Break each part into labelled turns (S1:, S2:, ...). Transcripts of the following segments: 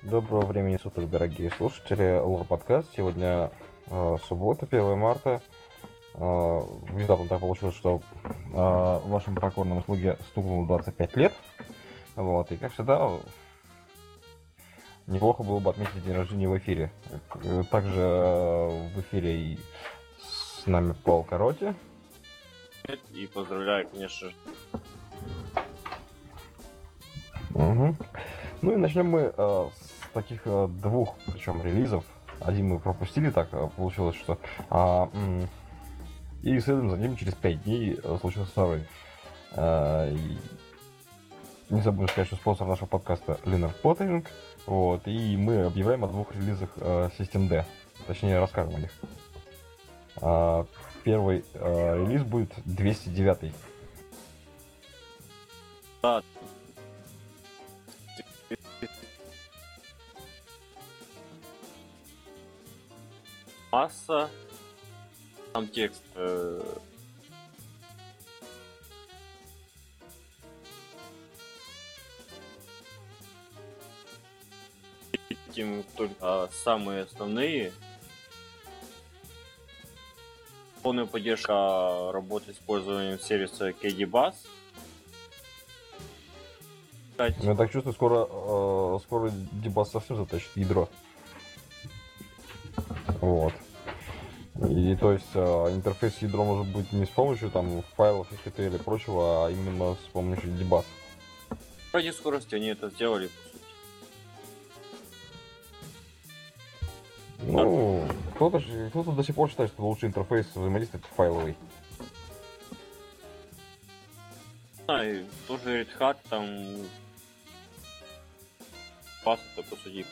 S1: Доброго времени суток, дорогие слушатели. Лор подкаст. Сегодня суббота, 1 марта. Внезапно так получилось, что вашему покорному слуге стукнуло 25 лет. Вот, и как всегда, неплохо было бы отметить день рождения в эфире. Также в эфире и с нами Пол Короти.
S2: И поздравляю, конечно же.
S1: Угу. Ну и начнем мы с таких двух, причем релизов. Один мы пропустили, так получилось, что... И следом за ним через 5 дней случился второй. Не забудем сказать, что спонсор нашего подкаста Linux Plotting. Вот, и мы объявляем о двух релизах System D. Точнее, расскажем о них. Первый релиз будет 209.
S2: Да. Масса. Там текст. Этим только самые основные. Полная поддержка работы с использованием сервиса KDBus.
S1: Я так чувствую, скоро Debus совсем затащит ядро. Вот. И то есть интерфейс ядра может быть не с помощью там файлов, FTP или прочего, а именно с помощью Debus.
S2: Ради скорости они это сделали, по сути.
S1: Ну, кто-то до сих пор считает, что лучший интерфейс взаимодействия это файловый.
S2: Да, и тоже Red Hat там пас-то по сути.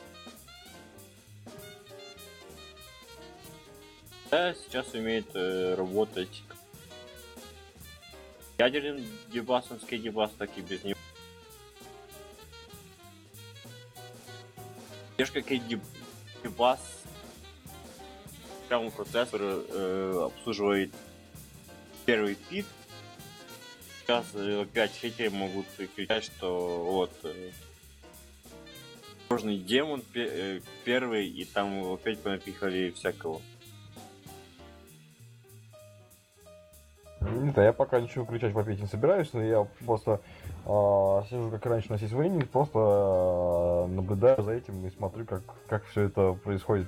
S2: Да, сейчас умеет работать ядерным дебасом с KDBus, так и без него. Поддержка KDBus прямо процессор обслуживает первый пит. Сейчас опять хейтеры могут кричать, что вот сложный демон первый, и там опять понапихали всякого.
S1: Не знаю, я пока ничего кричать вопить не собираюсь, но я просто сижу как раньше на сисвейне, просто наблюдаю за этим и смотрю, как все это происходит.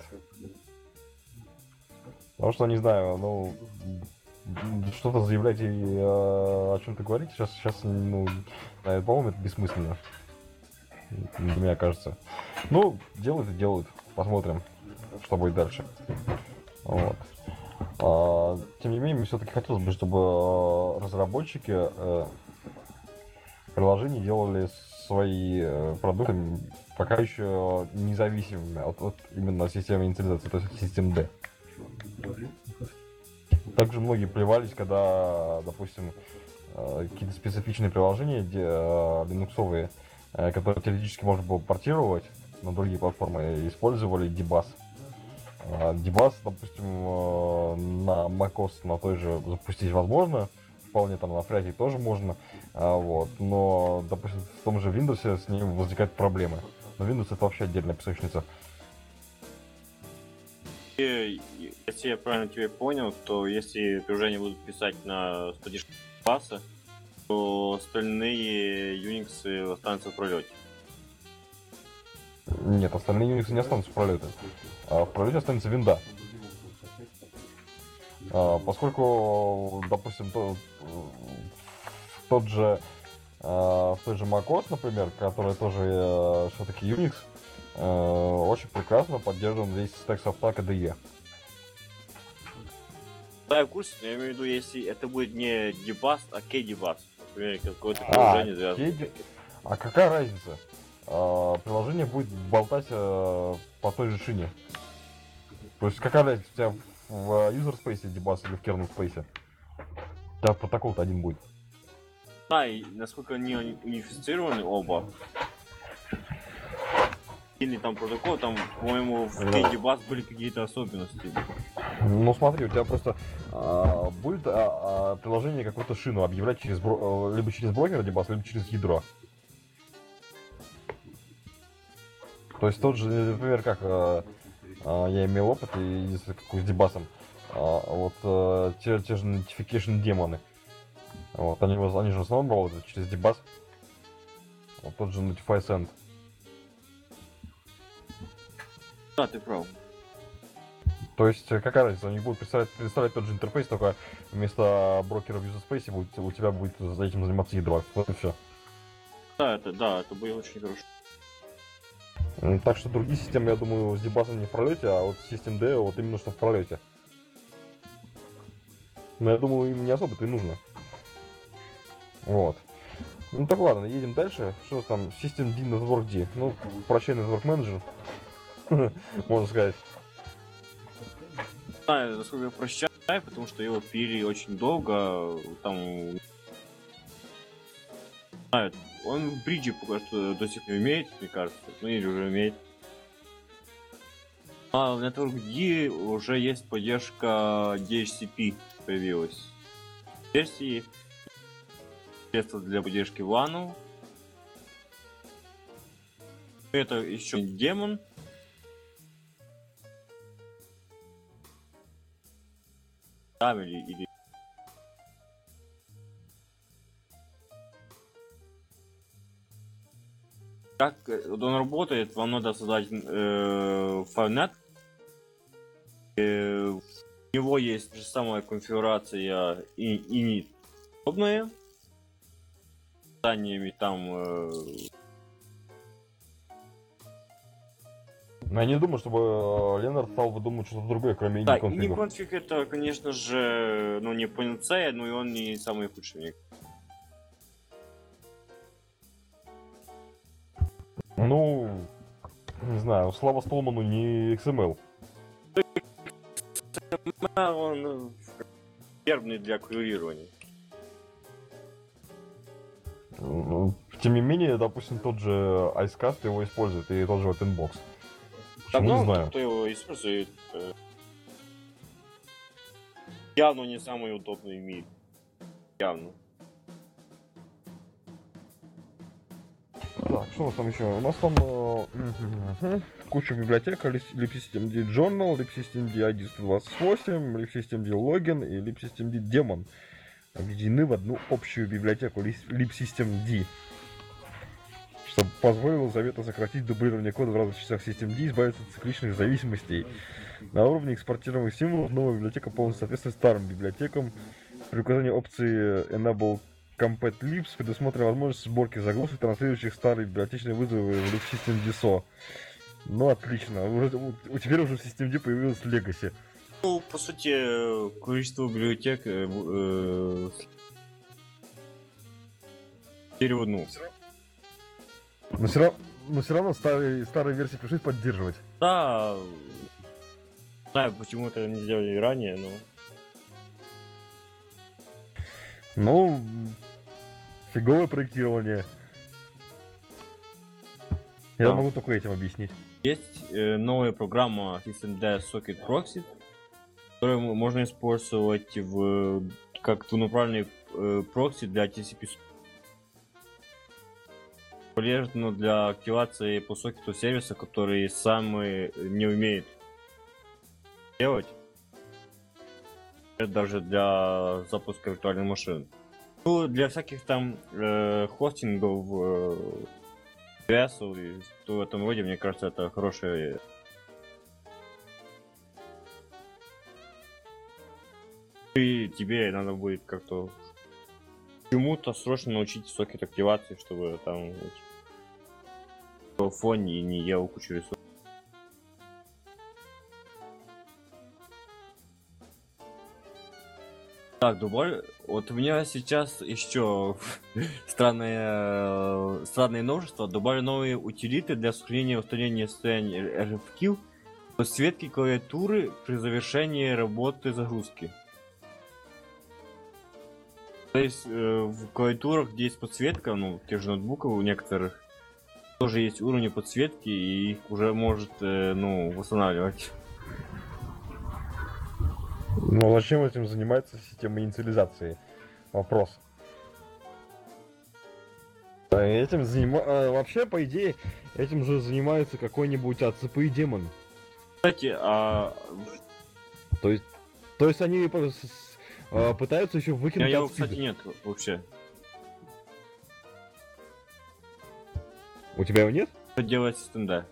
S1: Потому что, не знаю, ну, что-то заявлять и о чем-то говорить сейчас, ну, по-моему, это бессмысленно. Для меня кажется. Ну, делают и делают. Посмотрим, что будет дальше. Вот. Тем не менее, мне все-таки хотелось бы, чтобы разработчики приложений делали свои продукты пока еще независимыми от именно системы инициализации, то есть систем D. Также многие плевались, когда, допустим, какие-то специфичные приложения линуксовые, которые теоретически можно было портировать на другие платформы, использовали Debus. Debus, допустим, на macOS на той же запустить возможно, вполне там на Freddy тоже можно, вот, но, допустим, в том же Windows с ним возникают проблемы. Но Windows это вообще отдельная песочница.
S2: И, если я правильно тебя понял, то если приложения будут писать на поддержку класса, то остальные Unix останутся в пролете.
S1: Нет, остальные Unix не останутся в пролете. В пролете останется винда. Поскольку, допустим, в той же macOS, например, который тоже все-таки Unix, очень прекрасно поддерживаем весь стек софта KDE.
S2: Да, я в курсе, но я имею в виду, если это будет не Debus, а KDBus. Например, какое-то приложение связано.
S1: А какая разница? Приложение будет болтать по той же шине. То есть какая разница у тебя в user space Debus или в kernel space? У тебя протокол-то один будет.
S2: Да, и насколько они унифицированы оба. Или там протокол, там, по-моему, в KDBus были какие-то особенности.
S1: Ну смотри, у тебя просто будет приложение какую-то шину объявлять либо через брокер Debus, либо через ядро. То есть тот же, например, как я имел опыт и с дебасом, вот те же notification демоны. Вот, они же в основном работают через дебас. Вот тот же Notify Send.
S2: Да, ты прав.
S1: То есть, какая разница, они будут представлять тот же интерфейс, только вместо брокера в UserSpace у тебя будет за этим заниматься ядро. Вот и все.
S2: Да, это будет очень хорошо.
S1: Так что другие системы, я думаю, с дебасом не в пролете, а вот System D вот именно что в пролете. Но я думаю, им не особо-то и нужно. Вот. Ну так ладно, едем дальше. Что там? System D Network D. Ну, прощай, Network Manager. Можно сказать.
S2: Да, насколько я прощаю, потому что его пили очень долго. Там... Он в бриджи пока что до сих пор умеет, мне кажется. Ну или уже умеет. А в Network D уже есть поддержка DHCP появилась. Версии средства для поддержки LAN. Это еще демон. Там или... Как он работает, вам надо создать Firenet. У него есть та же самая конфигурация и подобные. Заданиями там...
S1: Но я не думаю, чтобы Ленард стал выдумывать что-то другое, кроме
S2: Да,
S1: инди-конфигов.
S2: инди-конфиг это, конечно же, ну не панацея, но и он не самый худший.
S1: Ну, не знаю, слава Столману не XML.
S2: Он верный для курирования.
S1: Тем не менее, допустим, тот же Icecast его использует, и тот же OpenBox.
S2: Там
S1: Почему, не
S2: много
S1: знаю.
S2: кто его использует. Явно не самый удобный в мире. Явно.
S1: Так, что у нас там еще? У нас там куча библиотек, libsystemd Journal, libsystemd ID 128, libsystemd Login и libsystemd Daemon объединены в одну общую библиотеку libsystemd, что позволило заметно сократить дублирование кода в разных частях systemd и избавиться от цикличных зависимостей. На уровне экспортируемых символов новая библиотека полностью соответствует старым библиотекам. При указании опции Enable Compat Libs предусмотрена возможность сборки заглушек, транслирующих старые библиотечные вызовы в libsystemd SO. Ну, отлично. Теперь уже в systemd появилась Legacy.
S2: Ну, по сути, количество библиотек переводну.
S1: Но все равно старые версии пришлось поддерживать.
S2: Да, не знаю, почему это не сделали ранее, но...
S1: Ну, фиговое проектирование. Я
S2: Да.
S1: могу только этим объяснить.
S2: Есть новая программа systemd Socket Proxy, которую можно использовать как двунаправленный прокси для TCP. Полезно для активации по сокету сервиса, который сам не умеет делать. Это даже для запуска виртуальной машины. Ну, для всяких там хостингов, VS и в этом роде, мне кажется, это хорошая. И тебе надо будет как-то чему-то срочно научить сокет активации, чтобы там в фоне не ел кучу ресурсов. Так, дубль. Вот у меня сейчас еще странное новшество. Добавили новые утилиты для сохранения и устранения состояния RFQ, подсветки клавиатуры при завершении работы загрузки. То есть в клавиатурах, где есть подсветка, ну, тех же ноутбуков у некоторых, тоже есть уровни подсветки, и их уже может, восстанавливать.
S1: Но зачем этим занимается система инициализации? Вопрос. Вообще, по идее, этим же занимается какой-нибудь АЦП и демон.
S2: Кстати,
S1: То есть они пытаются еще
S2: у
S1: выкинуть
S2: него,
S1: от спида.
S2: кстати, нет вообще.
S1: У тебя его нет?
S2: Что делать с СТНД?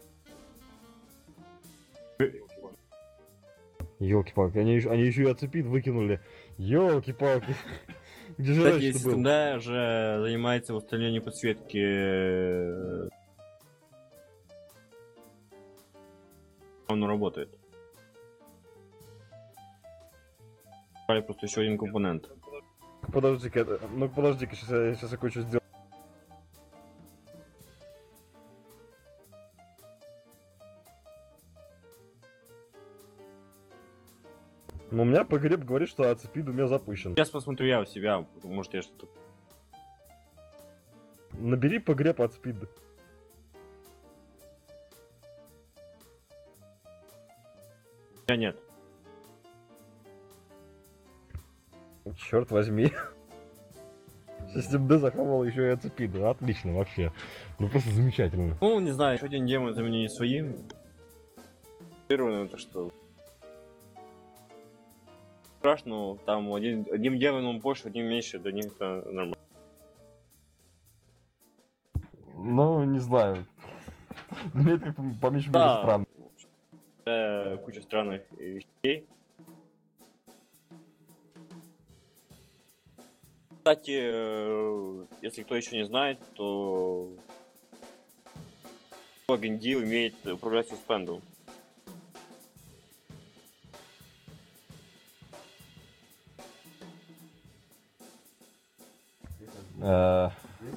S1: Ёлки-палки, они еще и ацепит выкинули. Ёлки-палки. Где же
S2: Кстати,
S1: раньше был?
S2: СТНД же занимается восстановлением подсветки. Он работает. Брали просто еще один компонент.
S1: Подожди-ка, сейчас я кое-что сделаю. Но у меня погреб говорит, что ацепид у меня запущен.
S2: Сейчас посмотрю я у себя, может я что-то...
S1: Набери погреб ацепид.
S2: У меня нет.
S1: Черт возьми. Систем Д захавал еще и ацепид. Отлично вообще. Ну просто замечательно.
S2: Ну, не знаю, еще один демон заменили своим. Так что... Страшно, там одним демоном больше, одним меньше, до них это нормально.
S1: Ну, не знаю. Мне это по меньшей мере
S2: Да.
S1: странно.
S2: Куча странных вещей. Кстати, если кто еще не знает, то плагин Deal имеет управлять суспендом.
S1: Это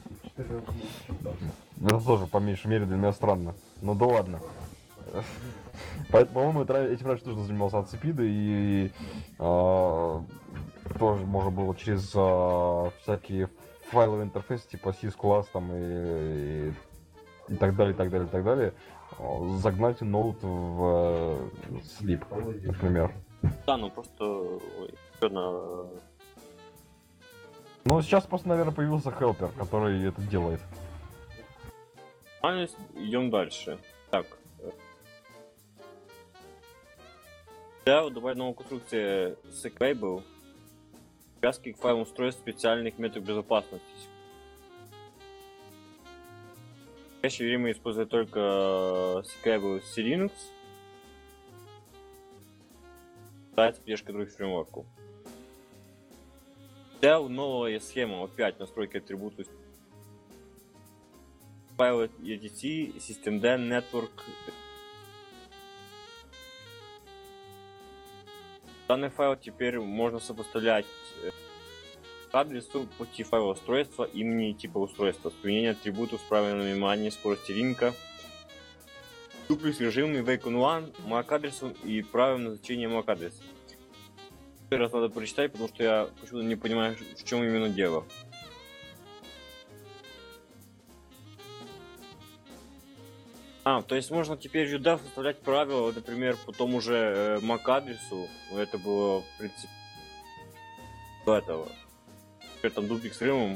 S1: тоже по меньшей мере для меня странно. Ну да ладно. По-моему, этим раньше тоже занимался ацепида и тоже можно было через всякие файловые интерфейсы типа sysclass там и так далее, и так далее, и так далее, загнать ноут в sleep, например.
S2: Да, ну просто
S1: Но сейчас просто, наверное, появился хелпер, который это делает.
S2: идем дальше. Так. Да, добавить новую конструкцию Sequable. Привязки к файлам устройств специальных методов безопасности. В настоящее время используют только Sequable с Linux. Дать поддержка других фреймворков. Dell новая схема, опять настройки атрибутов. Файлы EDT, Systemd, Network. Данный файл теперь можно сопоставлять к адресу пути файла устройства, имени и типа устройства, с применением атрибутов с правильным вниманием скорости линка, дуплекс режимами Wake on One, MAC адресом и правильным назначением MAC адреса. Первый раз надо прочитать, потому что я почему-то не понимаю, в чем именно дело. То есть можно теперь UDAF составлять правила, например, по тому же MAC адресу. Это было, в принципе, до этого. Теперь там дуплекс режимом.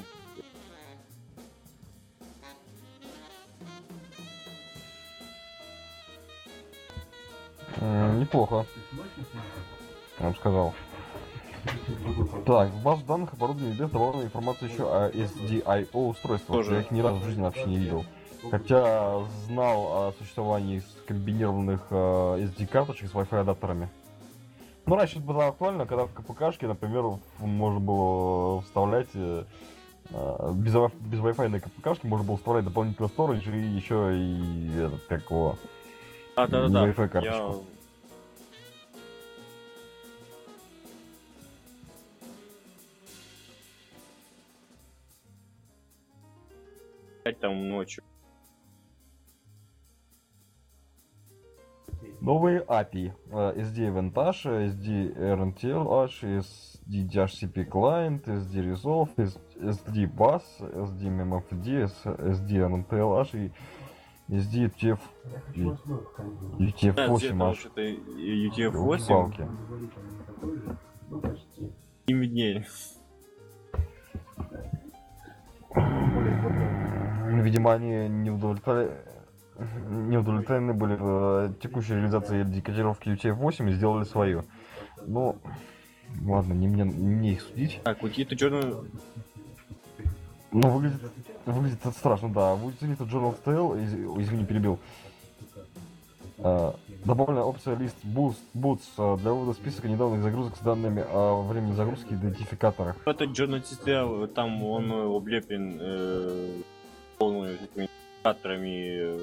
S1: Неплохо, я бы сказал. Так, в базу данных оборудования без добавлена информация еще о SDIO устройствах.
S2: Тоже.
S1: Я их ни разу в жизни вообще не видел. Хотя знал о существовании комбинированных SD-карточек с Wi-Fi адаптерами. Ну, раньше это было актуально, когда в КПКшке, например, можно было вставлять без Wi-Fi КПКшки можно было вставлять дополнительный сторидж и еще и этот, как его,
S2: Да.
S1: Wi-Fi карточку.
S2: Там ночью.
S1: Новые API. SD Vantage, SD RTLH, SD DHCP Client, SD Resolve, SD Bus, SD MMFD, SD RTLH и SD UTF-8 аж.
S2: Это UTF-8.
S1: Палки.
S2: И виднее.
S1: Видимо, они не удовлетворены были текущей реализацией декодировки UTF-8 и сделали свою. Ну, ладно, не мне их судить.
S2: Так, какие-то Journal...
S1: Ну, выглядит это страшно, да. В утилиту Journal Style, извини, перебил. Добавлена опция лист Boots для вывода списка недавних загрузок с данными о времени загрузки идентификатора.
S2: Этот Journal System, там он облеплен полными идентификаторами.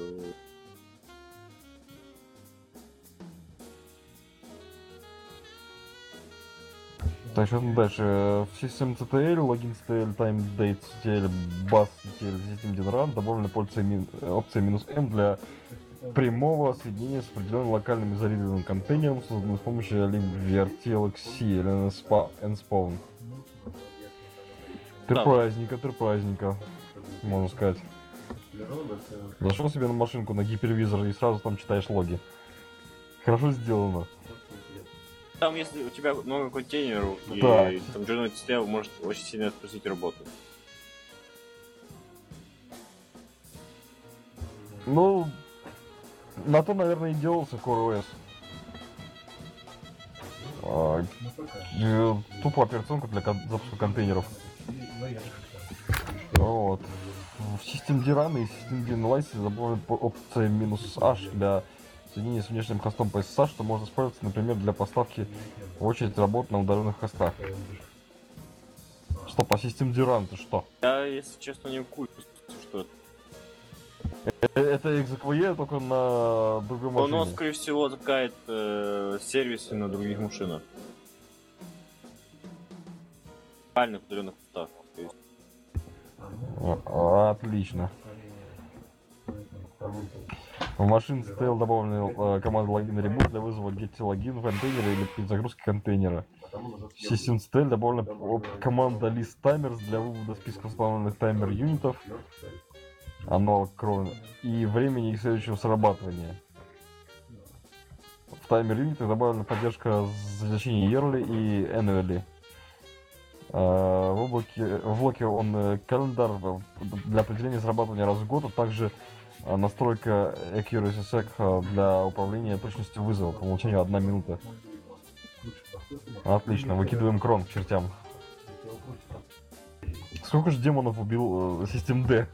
S1: Так, что там дальше? В системе CTL, логин CTL, time date CTL, bus CTL, системе DNRAN добавлена опция "-m" для прямого соединения с определенным локальным изолированным контейнером, созданным с помощью LibVRTLXC или NSpawn. Праздника, можно сказать. Зашел себе на машинку, на гипервизор и сразу там читаешь логи. Хорошо сделано.
S2: Там, если у тебя много контейнеров,
S1: Да.
S2: и там Journal System может очень сильно спросить работу.
S1: Ну, на то, наверное, и делался CoreOS. Тупо операционка для запуска контейнеров. Вот. В системе DRAN и системе DNLice добавлена опция "-h" для соединения с внешним хостом по SSH, что можно использовать, например, для поставки в очередь работ на удаленных хостах. Стоп, а система DRAN ты что?
S2: Я, если честно, не в курсе, что это.
S1: Это XQE только на другой машине.
S2: Оно, скорее всего, запускает сервисы на других машинах. Реально в удаленных хостах.
S1: Отлично. В машине CTL добавлена команда логин и reboot для вызова get-login в контейнере или перезагрузки контейнера. В системе CTL добавлена команда list timers для вывода списка установленных таймер юнитов, аналог крона, и времени их следующего срабатывания. В таймер юнитах добавлена поддержка значений yearly и annually. В блоке он календар для определения срабатывания раз в год, а также настройка Accuracy Sec для управления точностью вызова. По умолчанию 1 минута. Отлично, выкидываем крон к чертям. Сколько же демонов убил систем D?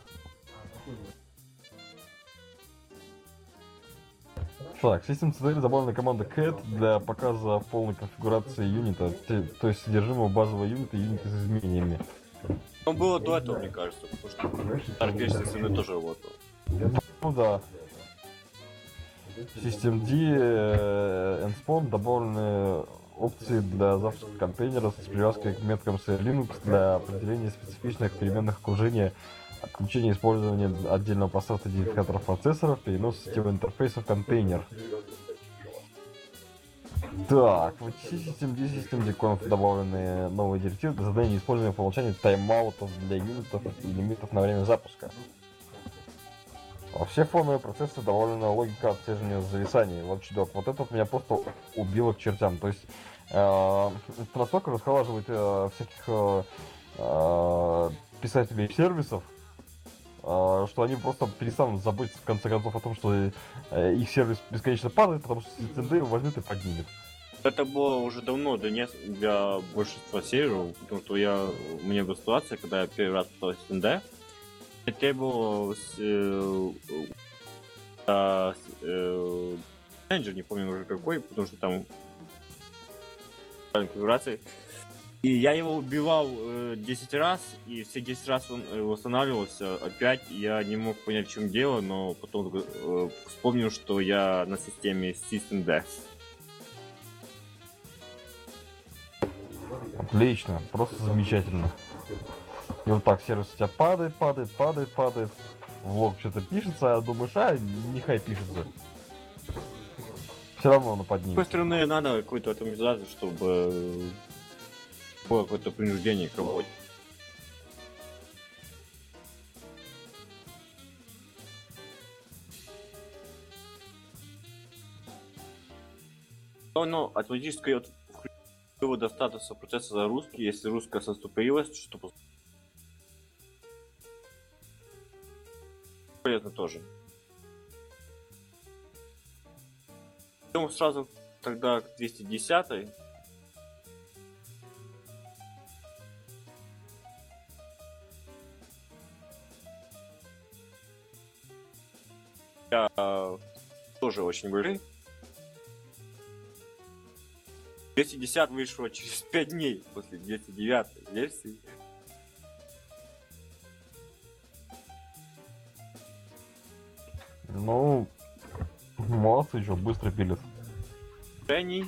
S1: Так, в системе CTL добавлена команда cat для показа полной конфигурации юнита, то есть содержимого базового юнита и юнита с изменениями.
S2: Ну, было до этого, мне кажется, потому что старая версия со мной тоже работала.
S1: Ну да. В системе D NSpawn добавлены опции для запуска контейнера с привязкой к меткам с Linux для определения специфичных переменных окружения, отключения использования отдельного пространства идентификаторов процессоров, перенос системы интерфейса в контейнер. Так, в системе D, системе D-Conf добавлены новые директивы для задания использования по умолчанию тайм-аутов для юнитов и лимитов на время запуска. Во все фоновые процессы добавлена логика отслеживания зависаний. Вот чудок. Вот это вот меня просто убило к чертям. То есть это настолько расхолаживает всяких писателей сервисов, что они просто перестанут заботиться в конце концов о том, что их сервис бесконечно падает, потому что SystemD его возьмет и поднимет.
S2: Это было уже давно для большинства серверов, потому что у меня была ситуация, когда я первый раз попал в SSD, я требовал менеджер, не помню уже какой, потому что там конфигурации. И я его убивал 10 раз, и все 10 раз он восстанавливался опять. Я не мог понять, в чем дело, но потом вспомнил, что я на системе SystemD.
S1: Отлично, просто замечательно. И вот так сервис у тебя падает. В лог что-то пишется, а думаешь, нехай пишется. Все равно оно
S2: С
S1: поднимет.
S2: другой стороны, надо какую-то автоматизацию, чтобы было какое-то принуждение к работе. Но автоматическое вывода статуса процесса загрузки, если русская застопорилась, что полезно тоже. Идем сразу тогда к 210-й. Тоже очень большой. 210 вышло через 5 дней после 209 версии.
S1: Ну, молодцы, что быстро пилят.
S2: Решений.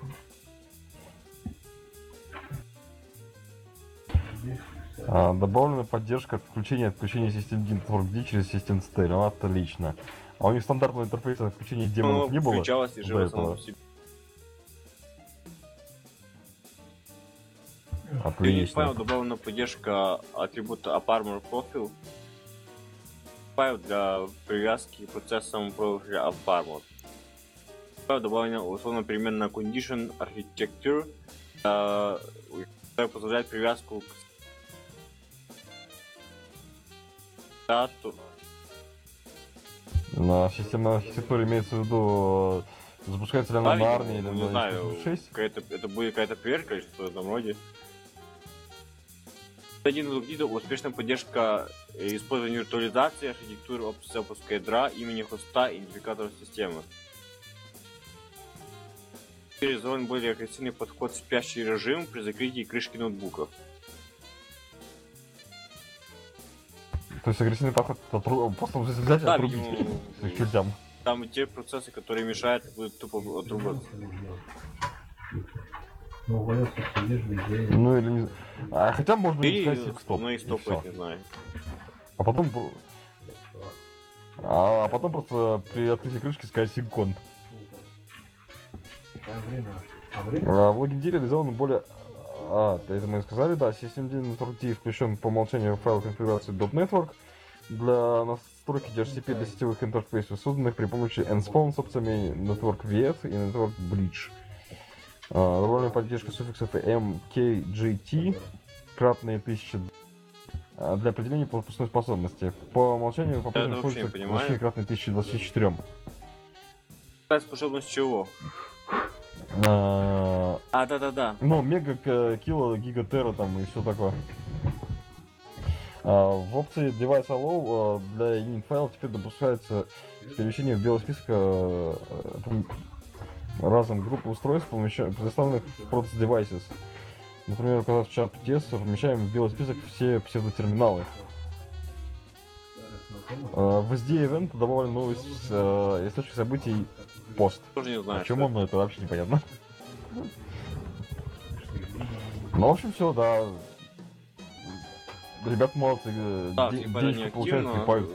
S1: Добавлена поддержка включения и отключения систем Network D через систем Style. Ну, отлично. А у них стандартного интерфейса отключения демонов не было?
S2: Включалось и
S1: до
S2: живо
S1: этого?
S2: само по себе.
S1: Отлично.
S2: Файл добавлена поддержка атрибута AppArmor Profile. Файл для привязки к процессам профиля AppArmor. Файл добавлена условно переменная Condition Architecture, которая позволяет привязку к стату.
S1: На системной архитектуре имеется в виду, запускается ли она на армии или
S2: не
S1: на
S2: знаю,
S1: 6?
S2: это будет какая-то проверка или что-то в этом роде. Один из видов успешная поддержка использования виртуализации архитектуры запуска ядра, имени хоста и идентификатора системы. Реализован более агрессивный подход в спящий режим при закрытии крышки ноутбуков.
S1: То есть агрессивный подход просто взять и
S2: Да,
S1: отрубить
S2: видимо,
S1: к чертям.
S2: там те процессы, которые мешают, будут тупо отрубаться.
S1: Ну или не... хотя можно
S2: И
S1: сказать стоп.
S2: ну и стопать, не знаю.
S1: А потом... А потом просто при открытии крышки сказать синкон. В логин реализован более... это мы сказали, да. Systemd Network D включен по умолчанию в файл конфигурации .network для настройки DHCP для сетевых интерфейсов, созданных при помощи NSpawn с опциями Network VF и Network Bridge. Добавлена поддержка суффиксов MKGT, кратные 1000 для определения пропускной способности. По умолчанию по-прежнему используется значение кратные 1024.
S2: Способность чего? Да.
S1: Ну, мега, кило, гигатера там и все такое. В опции Device Allow для init файла теперь допускается перемещение в белый список разом группы устройств, предоставленных в Proxy Devices. Например, указав чат PTS, помещаем в белый список все псевдотерминалы. В SD Event добавлен новый источник событий пост.
S2: Тоже не знаю.
S1: Почему он, это вообще непонятно. Ну, в общем, все, да. Ребят молодцы,
S2: Да, типа, это не
S1: денежку получают,
S2: активно.
S1: клепают.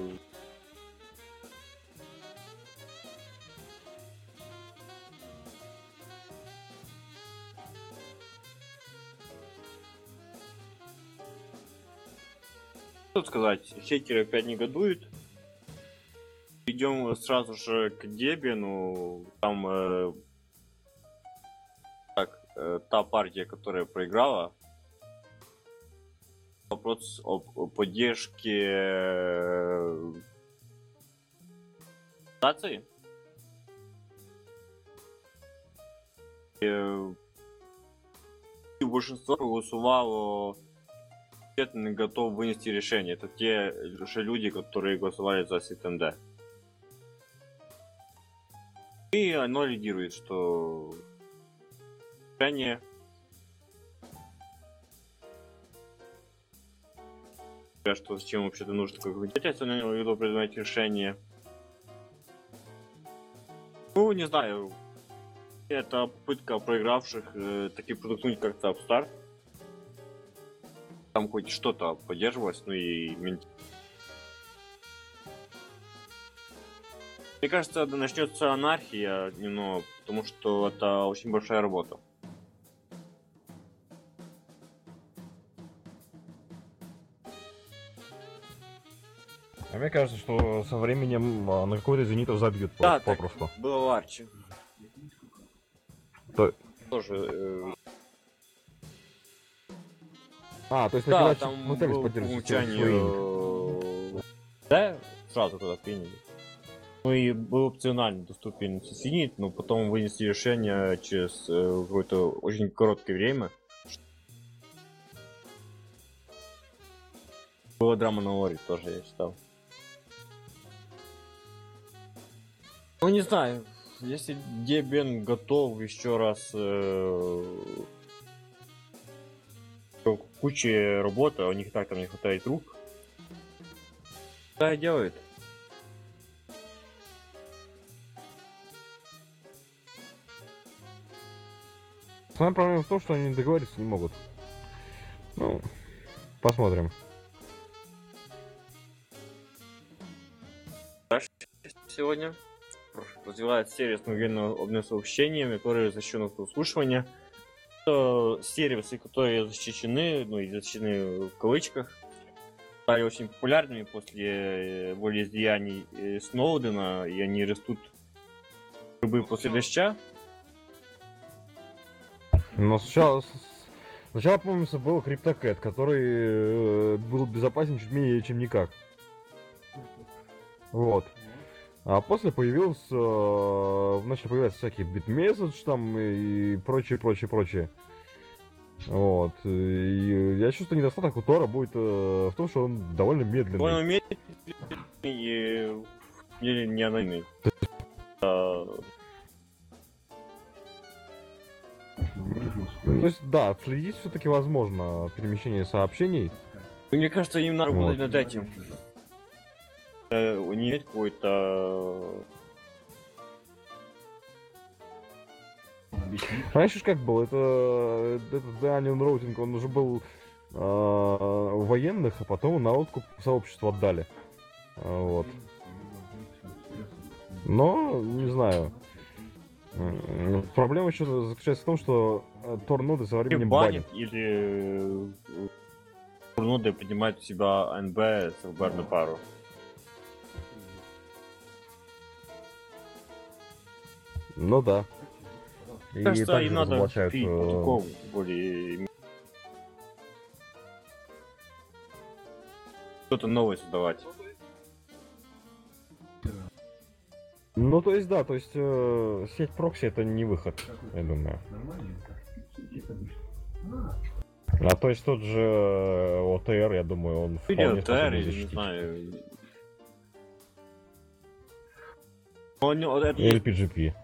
S2: Что сказать, хейтеры опять негодуют. Идем сразу же к Дебину. Там та партия, которая проиграла. Вопрос о поддержке нации. Большинство проголосовало, готов вынести решение. Это те же люди, которые голосовали за Systemd. И оно лидирует, что решение что с чем вообще-то нужно какой-то готов принимать решение. Ну, не знаю. Это попытка проигравших таки продукнуть как-то Upstart. Там хоть что-то поддерживалось, ну и... Мне кажется, начнется анархия немного, потому что это очень большая работа.
S1: А мне кажется, что со временем на какой-то из зенитов забьют
S2: Да,
S1: попросту.
S2: Так было в Арчи. Тоже...
S1: то есть
S2: да,
S1: нагревать
S2: там
S1: пытались
S2: было
S1: поддерживать
S2: умолчанию... Да, сразу туда приняли. Ну и был опционально доступен Синит, но потом вынесли решение через какое-то очень короткое время. Была драма на Ори тоже, я читал. Ну не знаю, если Дебен готов еще раз куча работы, а у них так там не хватает рук, да и делает.
S1: Основная проблема в том, что они договориться не могут. Ну, посмотрим.
S2: Сегодня развивается серия с мгновенным сообщениями, которые защищены от прослушивания. Это сервисы, которые защищены, ну и защищены в кавычках, стали очень популярными после волеизлияний Сноудена, и они растут после дождя.
S1: Но сначала, помнится, был CryptoCat, который был безопасен чуть менее, чем никак. Вот. А после начали появляться всякие BitMessage там и прочее. Вот. И я чувствую, недостаток у Тора будет в том, что он довольно медленный.
S2: Он медленный и не анонимный.
S1: То есть, да, отследить все-таки возможно перемещение сообщений.
S2: Мне кажется, им надо
S1: Вот.
S2: работать над этим. У них какой-то...
S1: Раньше ж как было, этот Даниэл Роутинг, он уже был в военных, а потом на откуп сообществу отдали. Вот. Но, не знаю. Проблема еще заключается в том, что Tor-ноды со временем банят.
S2: Или Tor-ноды поднимают в себя НБ с ЛБР на пару.
S1: Ну да. И
S2: Кажется,
S1: также
S2: им надо
S1: разоблачают,
S2: протокол более... Что-то новое создавать.
S1: Ну, то есть, да, сеть прокси это не выход, я думаю. А то есть тот же ОТР, я думаю, он вполне
S2: ОТР,
S1: способен
S2: я не
S1: защитить.
S2: знаю.
S1: Или PGP.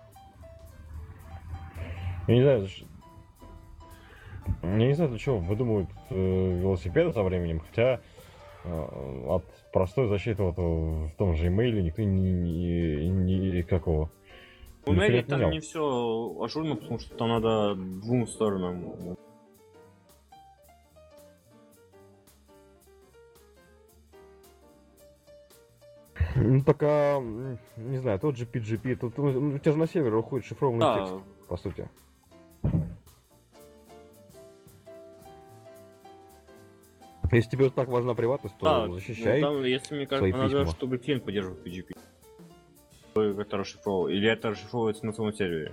S1: Я не знаю, для чего выдумывают велосипеды со временем, хотя от простой защиты вот в том же имейле никто никакого.
S2: У Мэри там не все ажурно, потому что там надо двум сторонам.
S1: Ну пока, не знаю, тот же PGP, тут у тебя же на севере уходит шифрованный текст, по сути. Если тебе вот так важна приватность, то защищай.
S2: Ну, там, если мне кажется, надо, чтобы клиент поддерживал PGP. Это расшифровывает. Или это расшифровывается на самом сервере.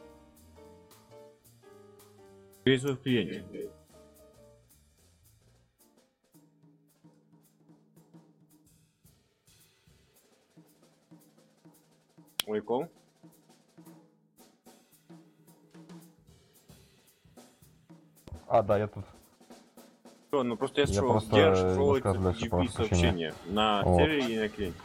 S2: Есть в клиенте. Ойком?
S1: Да, я тут.
S2: Ну просто я
S1: спрашиваю,
S2: где расшифровывается PGP сообщение? На сервере или на клиенте?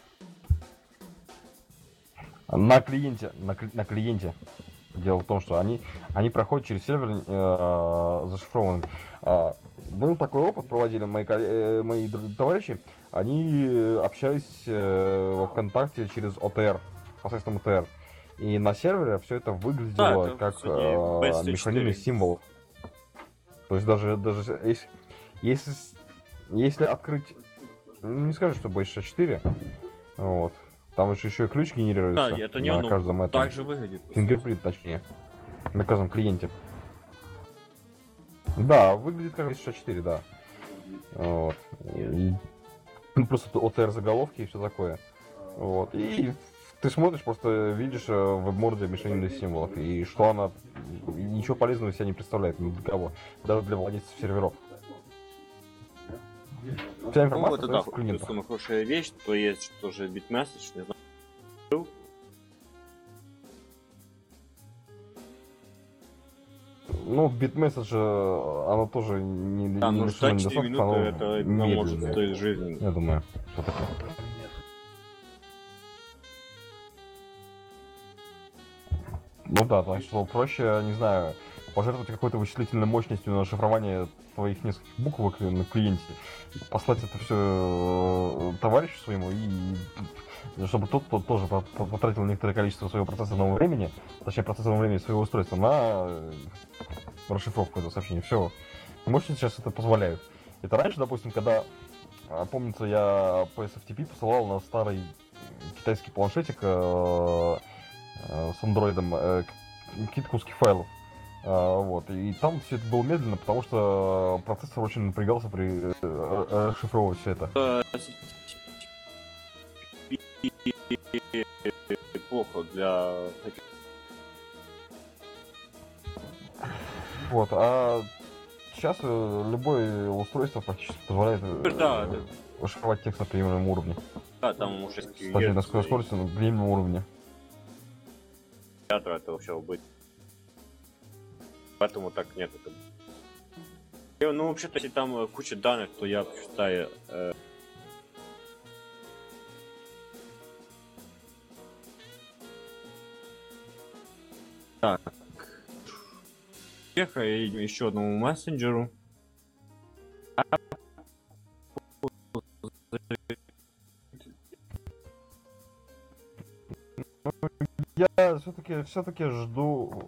S1: На клиенте. Дело в том, что они проходят через сервер зашифрованный. Был такой опыт, проводили мои товарищи. Они общались во ВКонтакте через ОТР, посредством ОТР. И на сервере все это выглядело как механизм символов. То есть даже если открыть, не скажу, что B64, вот. Там еще и ключ генерируется.
S2: Да, это не
S1: на
S2: оно
S1: каждом этом.
S2: Так же выглядит.
S1: Фингерпринт, точнее. На каждом клиенте. Да, выглядит как B64, да. Вот. Просто OTR заголовки и все такое. Вот. И ты смотришь, просто видишь в веб-морде мешанину символов. И что она ничего полезного из себя не представляет ни для кого. Даже для владельцев серверов. Вся
S2: Ну,
S1: информация
S2: это да,
S1: остается в клиентах.
S2: самая хорошая вещь, что есть тоже BitMessage, не знаю.
S1: Ну, BitMessage, оно тоже
S2: Да,
S1: не
S2: но
S1: лишено
S2: ждать 4
S1: недостатков,
S2: минуты,
S1: оно
S2: это нам может
S1: медленное.
S2: стоить жизни.
S1: Я думаю, что такое. Ну да, так что проще, не знаю, пожертвовать какой-то вычислительной мощностью на шифрование твоих нескольких буквок на клиенте, послать это все товарищу своему и чтобы тот тоже потратил некоторое количество своего процессорного времени, точнее процессорного времени своего устройства на расшифровку этого сообщения. Все. Мощности сейчас это позволяют. Это раньше, допустим, когда, помнится, я по SFTP посылал на старый китайский планшетик с андроидом какие-то куски файлов. Вот. И там все это было медленно, потому что процессор очень напрягался при расшифровывать все это.
S2: Плохо для...
S1: Вот. А сейчас любое устройство практически позволяет
S2: Да,
S1: расшифровать текст на приемлемом уровне.
S2: да, там уже
S1: Кстати, на скорости на приемлемом уровне.
S2: театра это вообще быть. Поэтому так нет. Ну, вообще-то, если там куча данных, то я считаю... Так. Ехай еще одному мессенджеру.
S1: Я все-таки жду.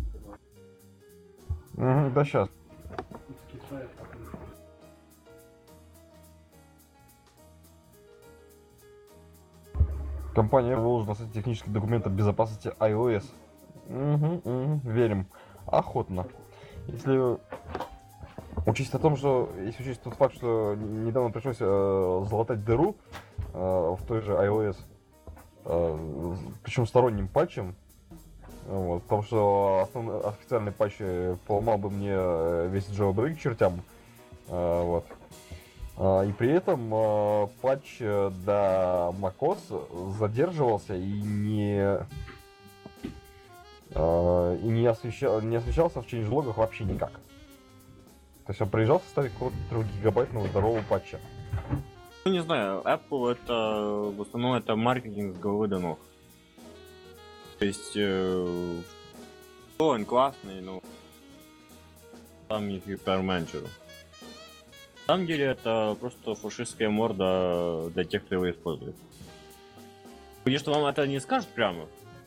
S1: Да, сейчас. Компания выложила на сайте технических документов безопасности iOS. Верим. Охотно. Если учесть о том, что если учесть тот факт, что недавно пришлось залатать дыру в той же iOS, причем сторонним патчем, вот, потому что официальный патч поломал бы мне весь jailbreak к чертям, вот. И при этом патч до macOS задерживался и не освещался в changelog'ах вообще никак. То есть он приезжал в составе какого-то 3-гигабайтного здорового патча.
S2: Ну, не знаю, Apple это в основном это маркетинг с головы до ног. То есть он классный, но там не пиар-менеджеру. На самом деле это просто фашистская морда для тех, кто его использует. Конечно, вам это не скажут прямо.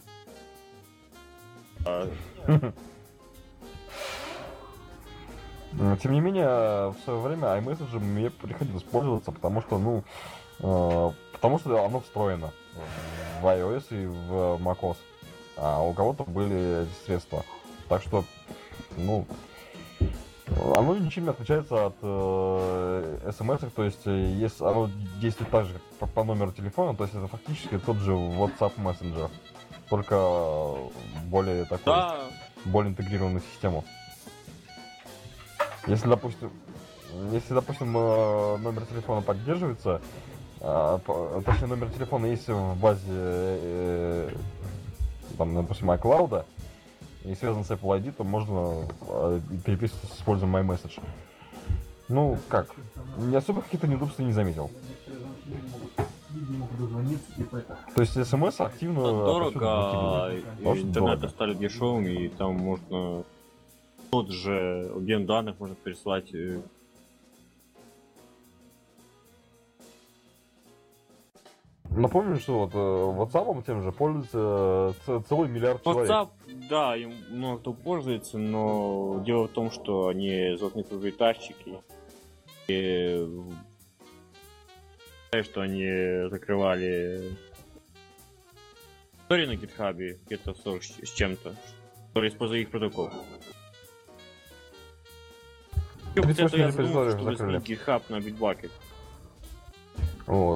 S1: Тем не менее, в свое время iMessage мне приходилось пользоваться, потому что, потому что оно встроено в iOS и в macOS, а у кого-то были эти средства. Так что, оно ничем не отличается от смс, то есть если оно действует так же по номеру телефона, то есть это фактически тот же WhatsApp Messenger, только более такой,
S2: Да.
S1: более интегрированную систему. Если, допустим, номер телефона поддерживается, точнее, номер телефона есть в базе, там, допустим, iCloud, и связан с Apple ID, то можно переписываться с использованием iMessage. Ну, как? Не особо каких-то неудобств не заметил. То есть смс активно
S2: дорого, интернет
S1: дорого.
S2: стали дешевым, и там можно тот же объем данных можно пересылать.
S1: Напомню, что вот WhatsApp тем же пользуется целый миллиард человек.
S2: WhatsApp, да, им много кто пользуется, но дело в том, что они замкнутые тачики, и что они закрывали истории на GitHub где-то 40 с чем-то, которые используют их протокол. После этого я задумался, чтобы сменить GitHub на Bitbucket.
S1: Вот.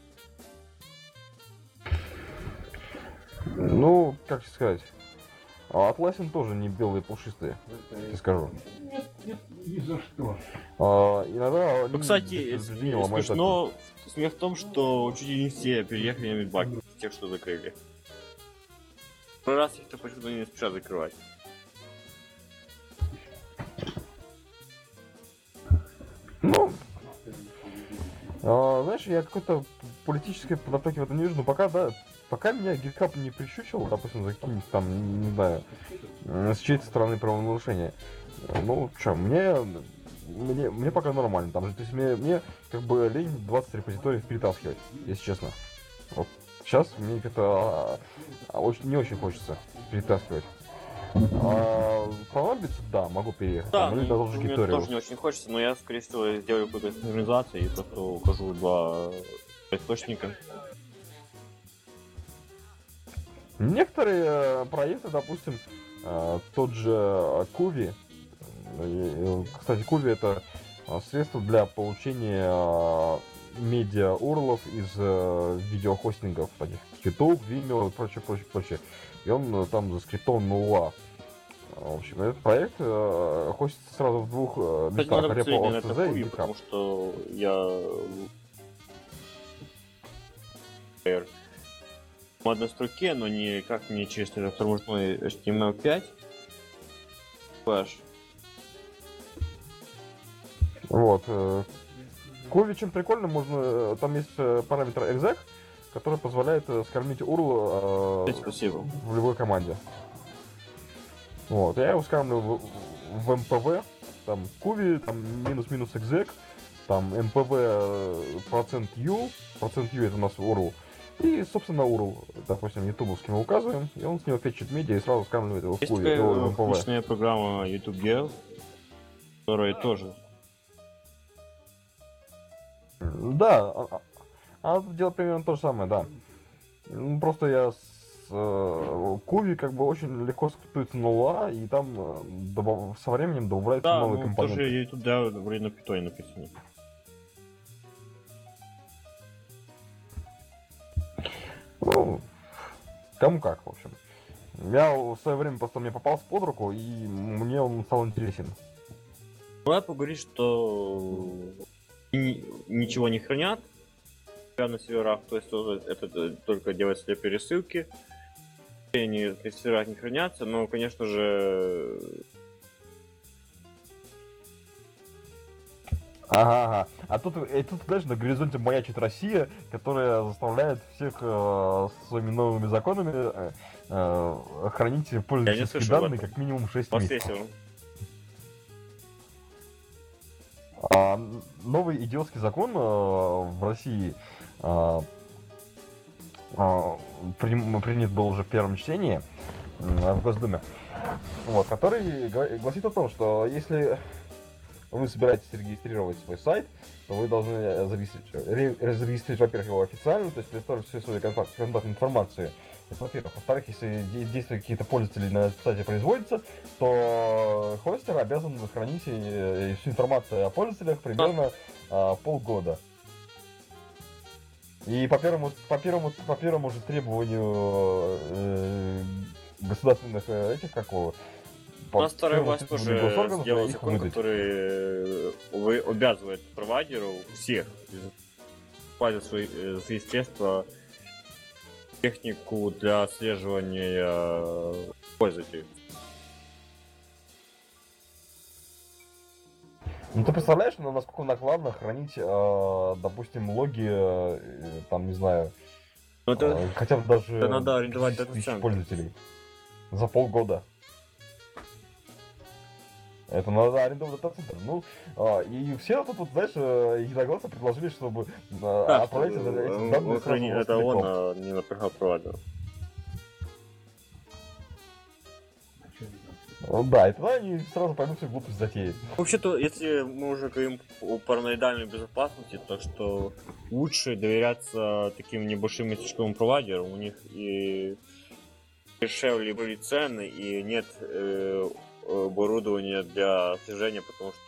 S1: Ну, как сказать. А Atlassian тоже не белые пушистые, я скажу.
S3: Нет, ни за что.
S1: Иногда
S2: Ну,
S1: они
S2: кстати,
S1: без предупреждения ломают
S2: смешно, смех в том, что чуть ли не все переехали на Медбак, тех, что закрыли. Второй раз их-то почему-то не спешат закрывать.
S1: Ну, знаешь, я какой-то политической подоплеки в этом не вижу, но пока меня GitHub не прищучил, допустим, за какие-нибудь там, не знаю, с чьей-то стороны правонарушения. Ну, чё, мне пока нормально. Там же, то есть мне как бы лень 20 репозиториев перетаскивать, если честно. Вот сейчас мне как-то не очень хочется перетаскивать. Понадобится, да, могу переехать.
S2: Да,
S1: там, или
S2: ну,
S1: даже
S2: мне
S1: Гиториал.
S2: тоже не очень хочется, но я, скорее всего, сделаю какую-то синхронизацию и просто укажу два источника.
S1: Некоторые проекты, допустим, тот же Куви, кстати, Куви это средство для получения медиа урлов из видеохостингов, таких YouTube, Vimeo и прочее. И он там заскриптован на UA. В общем, этот проект хостится сразу в двух
S2: Кстати,
S1: местах,
S2: надо посмотреть на
S1: Repo
S2: это
S1: OCZ и
S2: Куви,
S1: GitHub.
S2: потому что я в одной строке, но никак не через торможной HTML5. Флэш.
S1: Вот. Куви чем прикольно, можно, там есть параметр exec, который позволяет скормить URL
S2: Спасибо.
S1: в любой команде. Вот, я его скармливаю в MPV, там Куви, там минус-минус exec, там MPV %U это у нас URL, и, собственно, URL, допустим, ютубовский мы указываем, и он с него фетчит медиа и сразу скармливает его в
S2: Есть
S1: Куви,
S2: такая
S1: в MPV.
S2: отличная программа YouTube Gel, которая тоже.
S1: Да, она делает примерно то же самое, да. Ну, просто я с Куви как бы очень легко скриптуется на Lua, и там со временем добавляются
S2: Да,
S1: новые
S2: ну
S1: компоненты.
S2: тоже YouTube Gel вроде на питоне написано.
S1: Ну, кому как, в общем. Я в свое время просто мне попался под руку, и мне он стал интересен.
S2: Давай поговорить, что ничего не хранят у себя на серверах, то есть это только делается для пересылки. Они на серверах не хранятся, но, конечно же...
S1: Ага. А тут, знаешь, на горизонте маячит Россия, которая заставляет всех своими новыми законами хранить пользовательские данные как минимум 6 месяцев.
S2: Воскресил.
S1: Новый идиотский закон в России принят был уже в первом чтении в Госдуме, вот, который гласит о том, что если вы собираетесь регистрировать свой сайт, то вы должны зарегистрировать, во-первых, его официально, то есть представить всю свою контактную информацию. Это, во-первых. Во-вторых, если действия какие-то пользователей на сайте производятся, то хостер обязан хранить всю информацию о пользователях примерно полгода. И по первому же требованию государственных этих какого.
S2: У нас вторая власть тоже сделала закон, который обязывает провайдеру всех использовать свои средства, технику для отслеживания пользователей.
S1: Ну ты представляешь, насколько накладно хранить, допустим, логи, там, не знаю, хотя бы даже
S2: это надо арендовать
S1: 10 тысяч
S2: дата-центр
S1: пользователей за полгода. Это надо арендовать дата-центр. Ну, и все тут, знаешь, единогласно предложили, чтобы отправлять эти данные сразу
S2: это он, а не напрягал провайдера.
S1: Да, и тогда они сразу поймут всю глупость затеи.
S2: Вообще-то, если мы уже говорим о параноидальной безопасности, то что лучше доверяться таким небольшим местечковым провайдерам, у них и дешевле были цены, и нет оборудования для слежения, потому что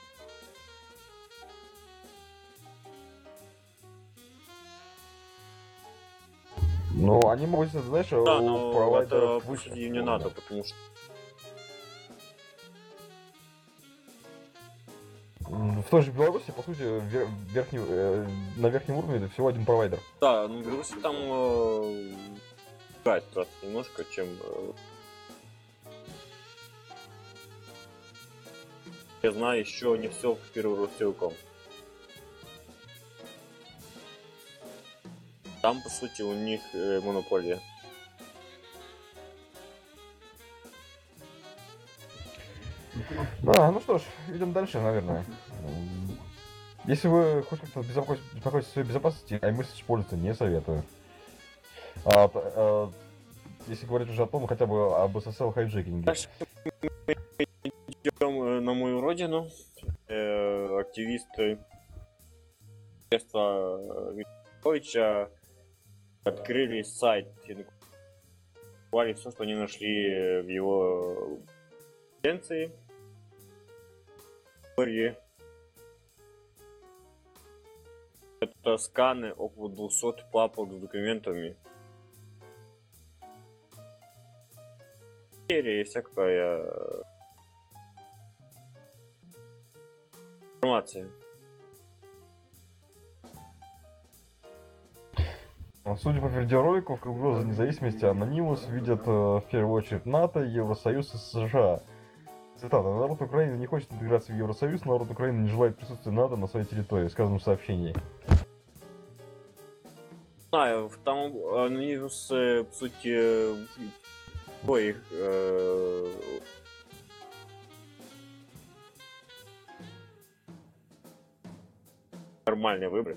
S1: Ну, они могут, знаешь,
S2: да, но
S1: провайдеров
S2: это
S1: выше.
S2: не надо, потому что
S1: В той же Беларуси, по сути, на верхнем уровне это всего один провайдер.
S2: Да, ну, в Беларуси там другая ситуация немножко, чем... я знаю, еще не все в первый Ростелеком. Там, по сути, у них монополия.
S1: Да, ну что ж, идем дальше, наверное. Если вы хоть как-то беспокоитесь о своей безопасности, iMessage пользоваться не советую. Если говорить уже о том, хотя бы об SSL хайджекинге.
S2: Дальше идем на мою родину. Активисты Януковича открыли сайт Януковича, все, что они нашли в его резиденции. Это сканы около 200 папок с документами. И всякая информация.
S1: Судя по видеоролику, в угрозу независимости Anonymous видят в первую очередь НАТО, Евросоюз и США. Цитата. Народ Украины не хочет интеграции в Евросоюз, народ Украины не желает присутствия НАТО на своей территории, сказано в сообщении.
S2: Знаю, там Anonymous, по сути, их нормальный выбор.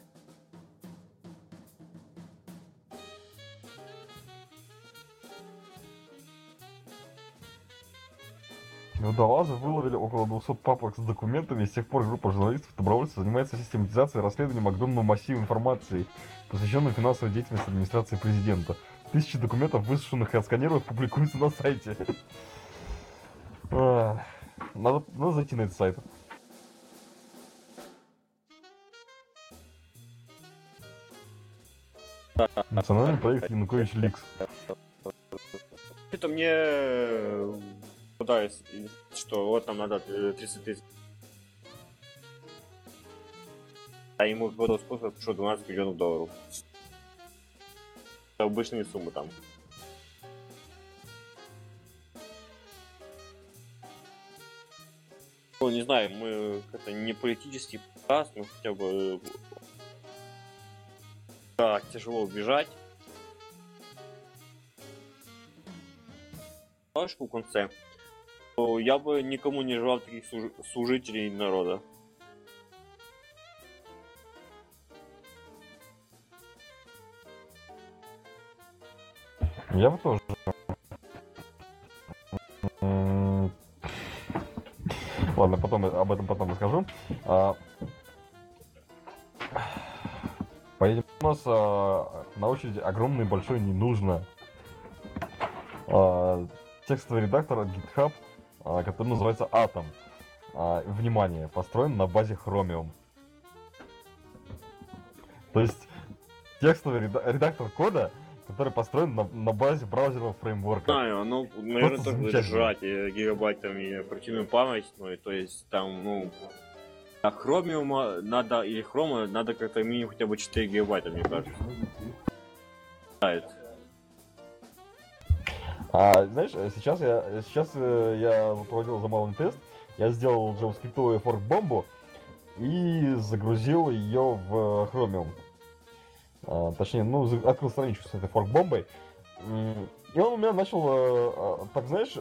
S1: Водолазы выловили около 200 папок с документами, и с тех пор группа журналистов-добровольцев занимается систематизацией и расследованием огромного массива информации, посвященной финансовой деятельности администрации президента. Тысячи документов, высушенных и отсканированных, публикуются на сайте. Надо зайти на этот сайт. Национальный проект Янукович Ликс.
S2: Это мне пытаюсь, что вот там надо 30 тысяч. А ему выдал способ, что 12 миллионов долларов. Это обычные суммы там. Ну, не знаю, мы это не политический подкаст, но хотя бы да, тяжело убежать. В конце, то я бы никому не желал таких служителей народа.
S1: Я бы тоже. Ладно, об этом потом расскажу. Поедем. У нас на очереди огромный большой не нужно текстовый редактор от GitHub, который называется Atom. Внимание, построен на базе Chromium. То есть текстовый редактор кода, который построен на базе браузерного фреймворка.
S2: Знаю, оно, наверное, тоже будет жрать гигабайтами оперативную память, ну, и то есть там, ну, а Chromium надо, или Chrome надо как-то минимум хотя бы 4 гигабайта, мне кажется.
S1: Знаешь, сейчас я проводил за малый тест, я сделал JavaScript форк-бомбу и загрузил ее в Chromium. Точнее, ну, открыл страничку с этой форк-бомбой. И он у меня начал, так знаешь,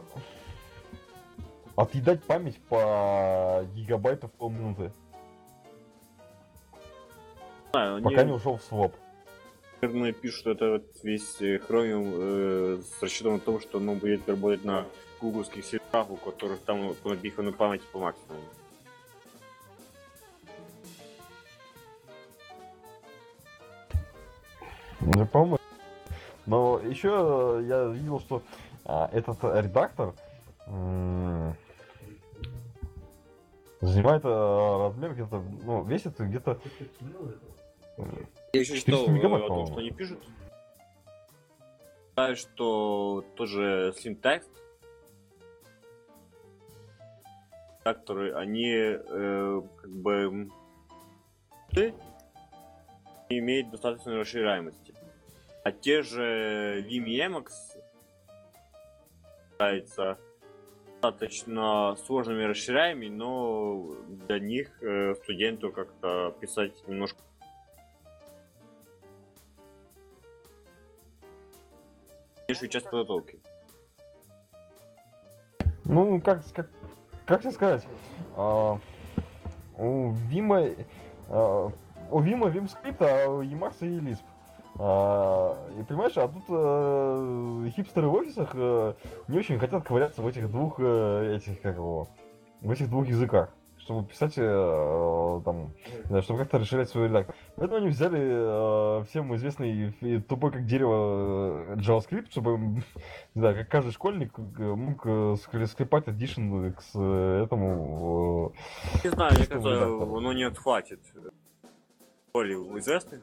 S1: отъедать память по гигабайту в полминуты. Пока не ушел в своп.
S2: Наверное, пишут, что это вот весь Chromium с расчетом на том, что он будет работать на гугловских серверах, у которых там напиханы памяти по максимуму.
S1: Не помню. Но еще я видел, что этот редактор занимает размер где-то, ну, весит где-то...
S2: Я еще читал
S1: 400 мегабайт,
S2: о том, что они пишут. Знаю, что тоже Syntax редакторы, они как бы не имеют достаточной расширяемости. А те же Vim и Emacs являются достаточно сложными и расширяемыми, но для них студенту как-то писать немножко меньшую часть подготовки.
S1: Ну, как тебе сказать? У Вима VimScript, а у Emacs и Lisp. И понимаешь, а тут хипстеры в офисах не очень хотят ковыряться в этих двух в этих двух языках, чтобы писать там, не знаю, чтобы как-то расширять свой редактор. Поэтому они взяли всем известный и тупой как дерево JavaScript, чтобы, не знаю, как каждый школьник мог склепать addition к этому.
S2: Не знаю, мне
S1: этому
S2: кажется,
S1: редактору.
S2: оно не отхватит более известных.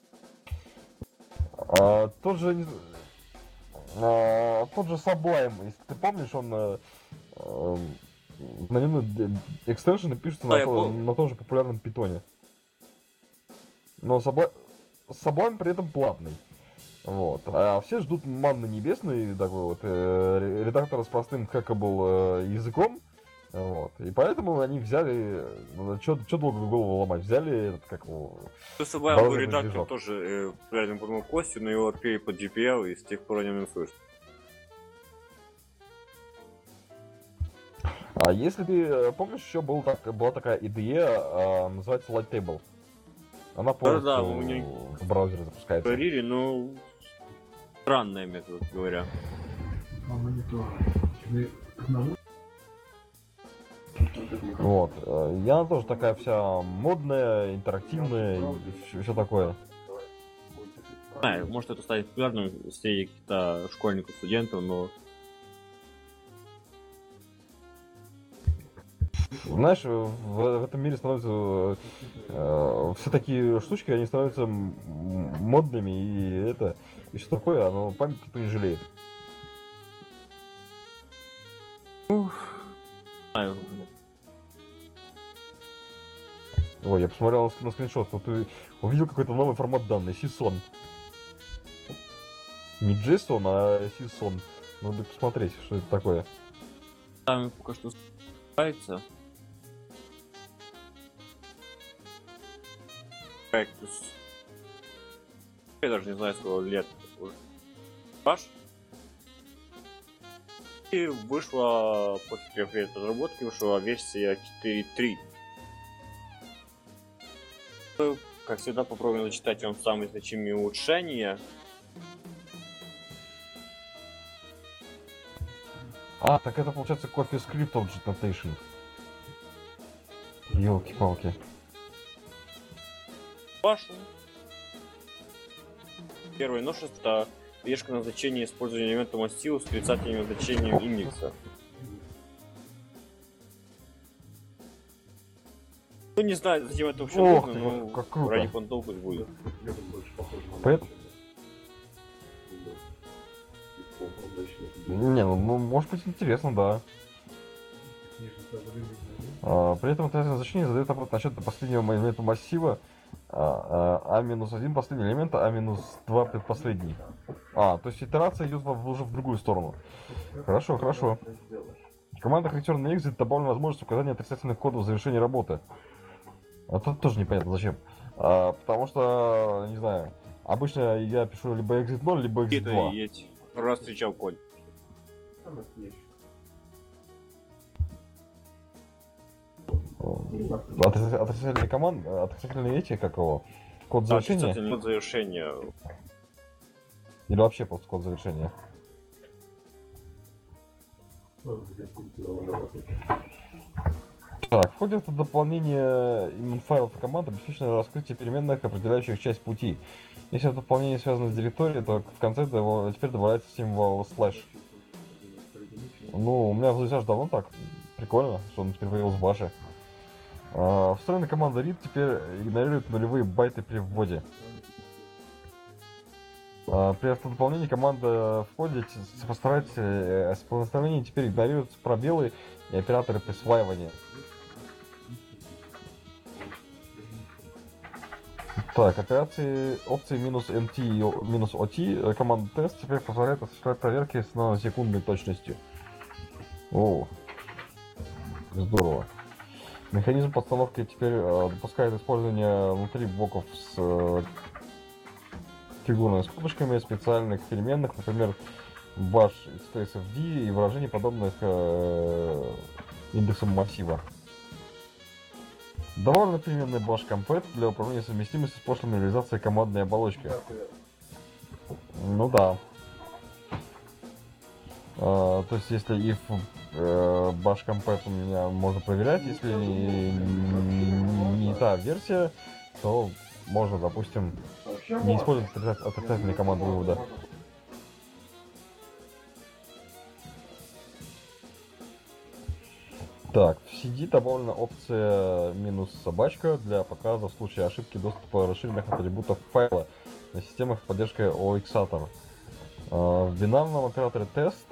S1: Тот же Sublime, если ты помнишь, он на нем экстеншены пишутся
S2: Да, я помню.
S1: на том же популярном питоне. Но Sublime при этом платный. Вот. А все ждут манны небесной, такой вот редактора с простым hackable языком. Вот. И поэтому они взяли, что долго голову ломать, взяли этот, как его...
S2: Просто был
S1: браузерный
S2: редактор
S1: движок.
S2: тоже популярным по Костю, но его открыли под GPL, и с тех пор о нем не слышно.
S1: А если ты помнишь, еще была такая IDE, называется Lighttable. Она полностью
S2: Да-да, у нее-
S1: в браузере запускается.
S2: Говорили, но странная, метод говоря.
S3: А монитор тебе одному?
S1: Вот. И она тоже такая вся модная, интерактивная и все такое.
S2: Не знаю, может это станет популярным среди каких-то школьников, студентов, но
S1: Знаешь, в этом мире становятся все такие штучки, они становятся модными, и все такое, оно память никто не жалеет.
S2: не знаю.
S1: Ой, я посмотрел на скриншот, вот ты увидел какой-то новый формат данных, CSON. Не JSON, а CSON. Надо будет посмотреть, что это такое.
S2: Там пока что нравится. Cactus. Я даже не знаю, сколько лет уже. Паш? И вышла, после 3 лет разработки, вышла версия 4.3. Как всегда, попробуем зачитать вам самые значимые улучшения.
S1: А, так это получается CoffeeScript Object Notation. Ёлки-палки.
S2: Пашу. Первое новшество — это решка назначения использования элемента массива с отрицательным значением индекса. Ну не знаю, зачем это вообще
S1: Ох
S2: нужно,
S1: ты,
S2: но
S1: как круто.
S2: ради понтов пусть будет.
S1: Поэтому... Не, ну может быть интересно, да. При этом отрицательное значение задает обратный отсчет до последнего элемента массива, А-1 последний элемент, А-2 предпоследний. То есть итерация идет уже в другую сторону. Хорошо, хорошо. В командах Return на Exit добавлена возможность указания отрицательных кодов в завершении работы. А тут тоже непонятно зачем. Потому что, не знаю, обычно я пишу либо Exit 0, либо Exit
S2: Это
S1: 2.
S2: есть. Раз встречал код.
S1: Отрицательные команды, отрицательные эти, как его, код завершения,
S2: Отрицательный код завершения.
S1: или вообще просто код завершения. Так, в ходе этого дополнения имен файлов команд обеспечено раскрытие переменных, определяющих часть пути. Если это дополнение связано с директорией, то в конце теперь добавляется символ слэш. Ну, у меня в ZSH давно так. Прикольно, что он теперь появился в баше. Встроенная команда read теперь игнорирует нулевые байты при вводе. При автодополнении команда в коде постарается с восстановлением теперь игнорируются пробелы и операторы присваивания. Так, операции опции "-nt" и "-ot" команда тест теперь позволяет осуществлять проверки с наносекундной точностью. О, здорово. Механизм подстановки теперь допускает использование внутри блоков с фигурными скобочками специальных переменных, например, bash expressive d и выражений, подобных индексам массива. Довольно переменная bash compat для управления совместимостью с прошлой реализацией командной оболочки. Ну да. То есть, если if bash compat у меня можно проверять, если не та версия, то можно, допустим, не использовать отрицательные команды вывода. Так, в CD добавлена опция "-собачка для показа в случае ошибки доступа расширенных атрибутов файла на системах с поддержкой OXator. В бинарном операторе тест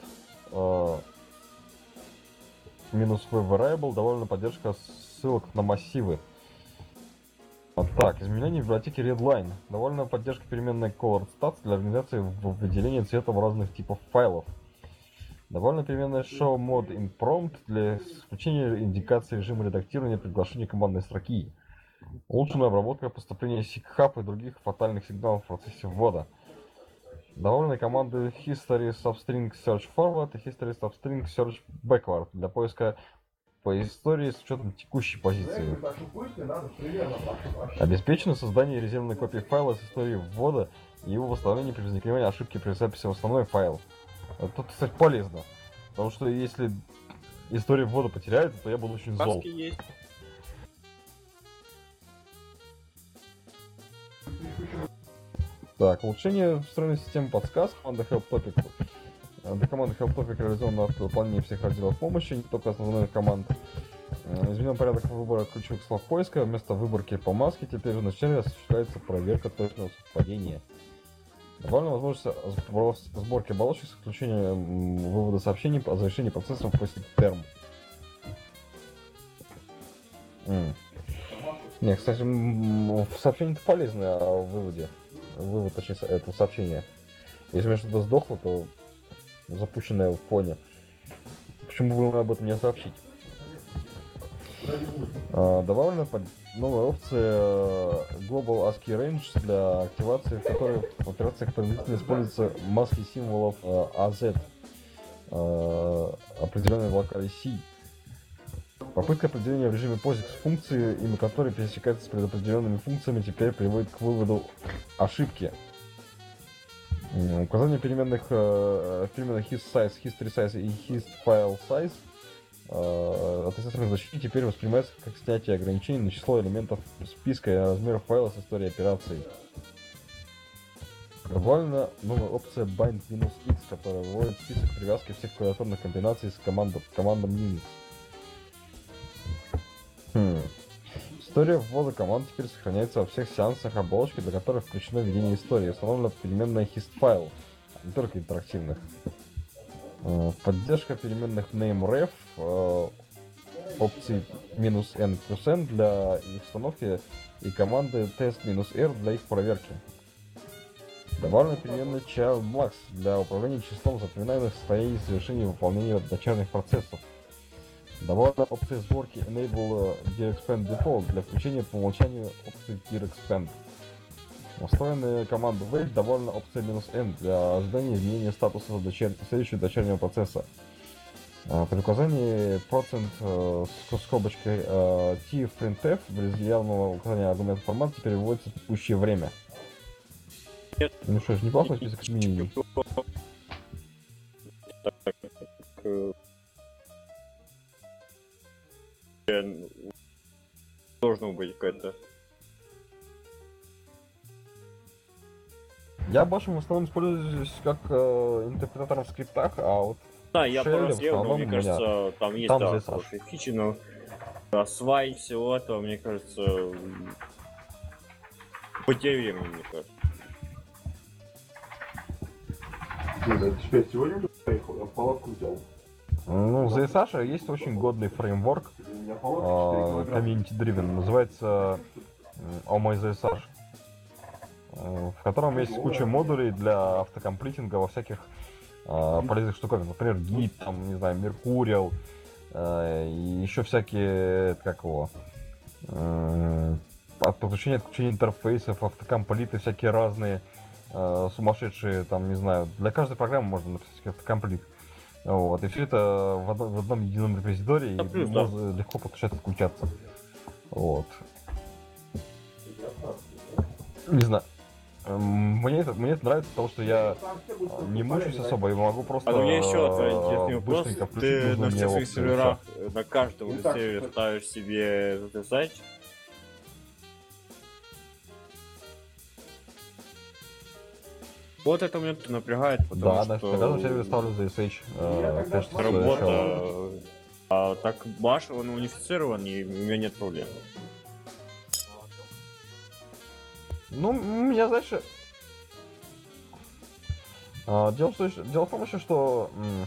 S1: "-v-variable" добавлена поддержка ссылок на массивы. Так, изменение в библиотеке Redline. Довольно поддержка переменной colored_stats для организации выделения цветом разных типов файлов. Довольно переменная showModInPrompt для включения индикации режима редактирования приглашения командной строки. Улучшенная обработка поступления SIGHUB и других фатальных сигналов в процессе ввода. Довольны команды History Substring Search Forward и History Substring Search Backward для поиска по истории с учетом текущей позиции. Обеспечено создание резервной копии файла с историей ввода и его восстановление при возникновении ошибки при записи в основной файл. Это, кстати, полезно. Потому что если история ввода потеряется, то я буду очень зол.
S2: Есть.
S1: Так, улучшение встроенной системы подсказок команда Help Topic. Для команды Help Topic реализовано автодополнение всех разделов помощи, не только основных команд. Изменен порядок выбора ключевых слов поиска. Вместо выборки по маске теперь вначале осуществляется проверка точного совпадения. Добавлена возможность сборки оболочек с исключением вывода сообщений о завершении процесса после терм. Не, кстати, сообщение-то полезное о выводе. Вывод, точнее, этого сообщения. Если у меня что-то сдохло, то запущенное в фоне. Почему бы об этом не сообщить? Добавлена новая опция Global ASCII Range для активации, в которой в операциях принудительно используются маски символов AZ, определенные в локале C. Попытка определения в режиме POSIX функции, имя которой пересекается с предопределенными функциями, теперь приводит к выводу ошибки. Указание переменных histSize, historySize и histFileSize отрицательной защиты теперь воспринимается как снятие ограничений на число элементов списка и размеров файла с историей операций. Добавлена новая опция bind-x, которая выводит список привязки всех клавиатурных комбинаций с командам Unix. История ввода команд теперь сохраняется во всех сеансах оболочки, для которых включено введение истории. Установлена переменная histFile, не только интерактивных. Поддержка переменных nameRef, опций "-n плюс "n" для их установки и команды test-r для их проверки. Добавлена переменная childMax для управления числом запоминаемых состояний завершения выполнения начальных процессов. Добавлена опция сборки Enable DirectExpand Default для включения по умолчанию опции DirectExpand. Встроенная команда Wait добавлена опция "-n" для ожидания изменения статуса следующего дочернего процесса. При указании процент с скобочкой t в printf без явного указания аргумента формата теперь выводится текущее время. Ну что ж, неплохой список изменений.
S2: Должно быть какая-то.
S1: Я Bash в основном используюсь как интерпретатором в скриптах, а вот
S2: Да, я пару раз
S1: в
S2: делал, но
S1: основном
S2: мне
S1: у меня
S2: кажется, там есть
S1: там
S2: да,
S1: здесь
S2: хорошие фичи, но осваивать всего этого, мне кажется, потеря времени, мне кажется.
S3: Теперь сегодня же поехал, я палатку взял.
S1: Ну, в ZSH есть очень годный фреймворк, community driven, называется OMyZSH, в котором есть куча модулей для автокомплитинга во всяких полезных штуковинах. Например, Git, там, не знаю, Mercurial, и еще всякие, как его, подключение, отключение интерфейсов, автокомплиты всякие разные, сумасшедшие, там, не знаю, для каждой программы можно написать автокомплит. Вот, и все это в одном едином репозитории,
S2: Да,
S1: и
S2: плюс, да.
S1: можно легко подключаться, отключаться. Вот. Не знаю. Мне это нравится, потому что я не мучаюсь особо, и могу просто
S2: А у меня еще интересный вопрос.
S1: быстренько включить
S2: Ты
S1: нужную
S2: на
S1: мне
S2: всех своих
S1: опцию, и
S2: серверах, на каждом из сервере ставишь себе ZSH? Вот это меня напрягает,
S1: всё.
S2: потому
S1: Да,
S2: что
S1: на каждом сервере ставлю ZSH. Конечно, свое начало.
S2: работа. А так Bash, он унифицирован, и у меня нет проблем.
S1: Ну, у меня, знаешь, дело в том еще, что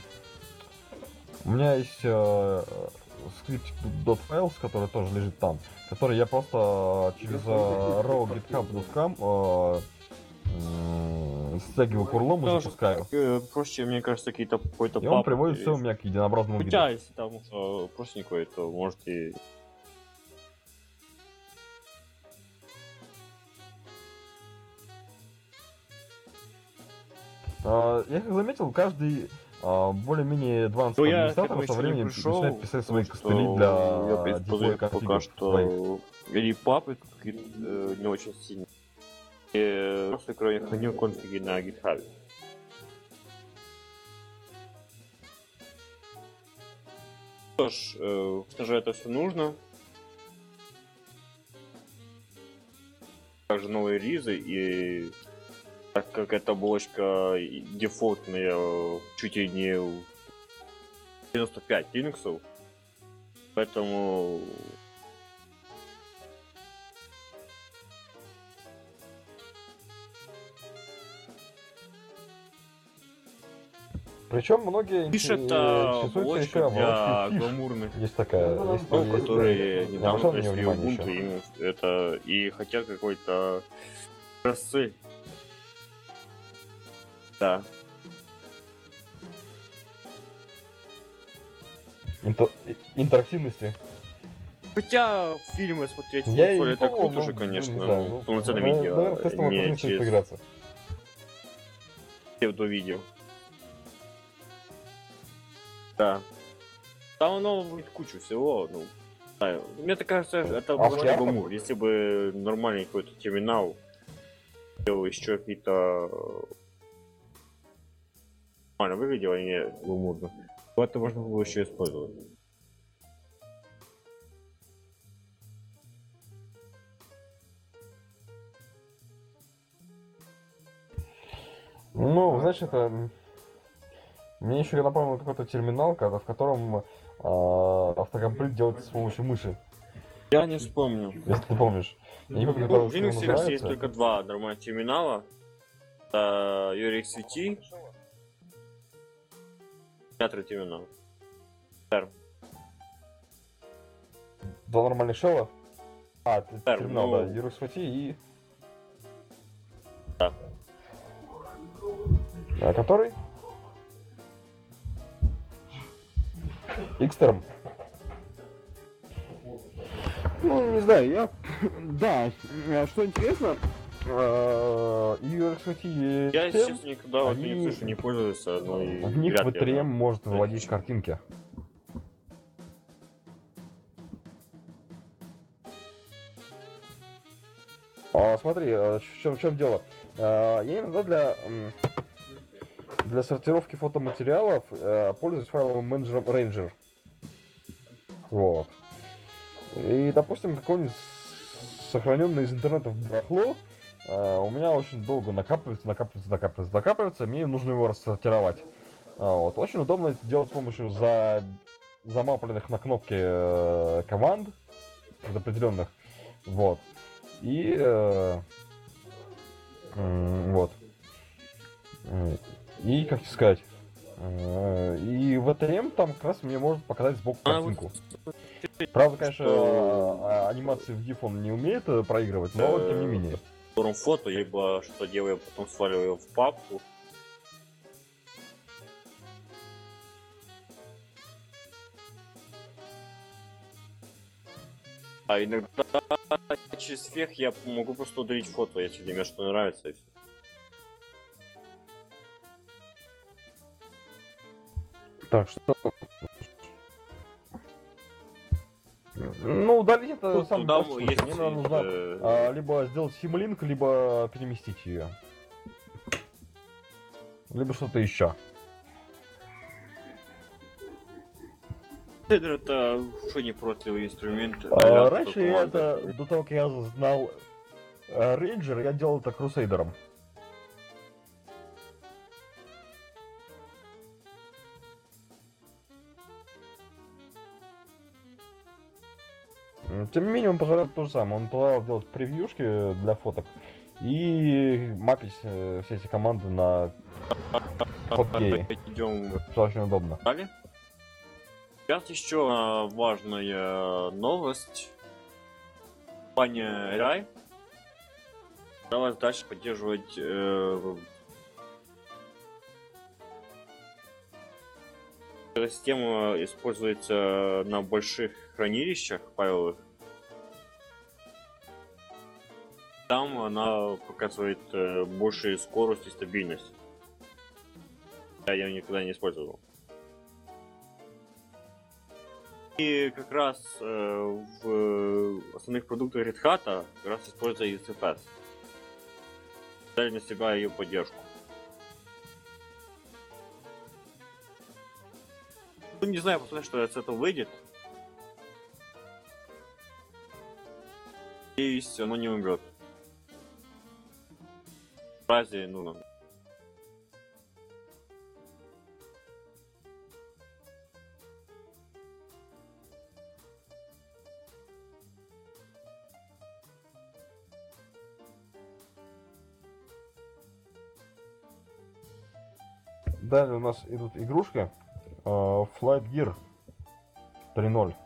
S1: у меня есть скриптик .files, который тоже лежит там, который я просто через raw github.com стягиваю курлом и
S2: Тоже
S1: запускаю.
S2: проще, мне кажется, какой-то
S1: И он
S2: папы
S1: приводит
S2: или-
S1: все у меня к единообразному виду.
S2: Хотя, если там простенькое, то может и...
S1: Я как заметил, каждый более-менее advanced
S2: Ну, я к
S1: администратор
S2: этому
S1: со
S2: еще не
S1: временем
S2: пришел,
S1: начинает писать свои
S2: потому что
S1: костыли для
S2: я
S1: деплоя
S2: использую пока
S1: конфигов своих.
S2: что или папы какие-то не очень сильные. И просто храню конфиги на GitHub. Что ж, конечно же, это все нужно. Также новые ризы, и так как эта оболочка дефолтная чуть ли не 95 Linux, поэтому
S1: Причем многие
S2: пишет
S1: интересуются еще
S2: оболочка для
S1: оболочкой Fish.
S2: гламурных,
S1: Есть такая, есть,
S2: ну,
S1: есть,
S2: которые
S1: я
S2: недавно
S1: обращал на нее
S2: пришли в
S1: внимание
S2: Ubuntu,
S1: еще.
S2: именно это и хотят какой-то красы. Да.
S1: Интерактивности.
S2: Хотя фильмы смотреть
S1: Я и
S2: в
S1: не
S2: это
S1: пробовал,
S2: круто
S1: но,
S2: же, конечно,
S1: не знаю, ну,
S2: полноценное
S1: наверное,
S2: видео,
S1: тестом
S2: не
S1: можно стоит
S2: через
S1: поиграться.
S2: псевдо-видео. Да. Там оно будет кучу всего, ну, не знаю. Мне так кажется, это
S1: А
S2: больше
S1: в
S2: гумор. Если бы нормальный какой-то терминал делал еще какие-то нормально выглядело, а не гуморно, то это можно было еще использовать.
S1: Ну, знаешь, это... Мне еще напомнил какой-то терминал, в котором автокомплит делается с помощью мыши.
S2: Я не вспомню.
S1: Если ты помнишь. Я не помню,
S2: Ну,
S1: как
S2: в
S1: это
S2: Linux есть
S1: называется.
S2: только два нормальных терминала. Это URXVT. Театр терминал. Term.
S1: Два нормальных шелла.
S2: Term,
S1: Терминал,
S2: ну.
S1: да. URXVT и...
S2: Да.
S1: А который? Xterm. Ну, не знаю, я... Да, что интересно, URXVT и
S2: Я, если
S1: Xterm,
S2: честно, никогда вот
S1: они-
S2: не слышу, не пользуюсь, но и
S1: в них
S2: вряд ли
S1: V3M
S2: она-
S1: может выводить картинки. Смотри, в чем дело? Я иногда для сортировки фотоматериалов пользуюсь файловым менеджером Ranger. Вот. И, допустим, какой-нибудь сохраненный из интернета барахло у меня очень долго накапливается, мне нужно его рассортировать. Вот. Очень удобно это делать с помощью замапленных на кнопки команд определенных. Вот. И вот. И, как тебе сказать, и в ВТМ там как раз мне может показать сбоку картинку. Правда, конечно, анимации в GIF он не умеет проигрывать, но тем не менее.
S2: Фото, либо что делаю, потом сваливаю в папку. А иногда через фех я могу просто удалить фото, если мне что не нравится. И всё.
S1: Так что... Ну, удалить это
S2: Ну,
S1: самое
S2: туда
S1: простое.
S2: есть,
S1: Мне нужно либо сделать симлинк, либо переместить ее. Либо что-то еще.
S2: Шейдер это что не против инструмент.
S1: Раньше я это, до того, как я знал рейнджер, я делал это крусейдером. Тем не менее, он позволяет то же самое. Он позволял делать превьюшки для фоток и мапить все эти команды на Hotgay.
S2: Идем
S1: Что очень удобно.
S2: далее. Сейчас еще важная новость. Компания AI старалась дальше поддерживать эта система используется на больших хранилищах файловых. Там она показывает большую скорость и стабильность. Я ее никогда не использовал. И как раз в основных продуктах Red Hat как раз используется ECFS. Взяли на себя ее поддержку. Ну, не знаю, посмотрим, что с этого выйдет. Надеюсь, оно не умрет. В разе, ну,
S1: Далее у нас идут игрушки. Flight Gear 3.0.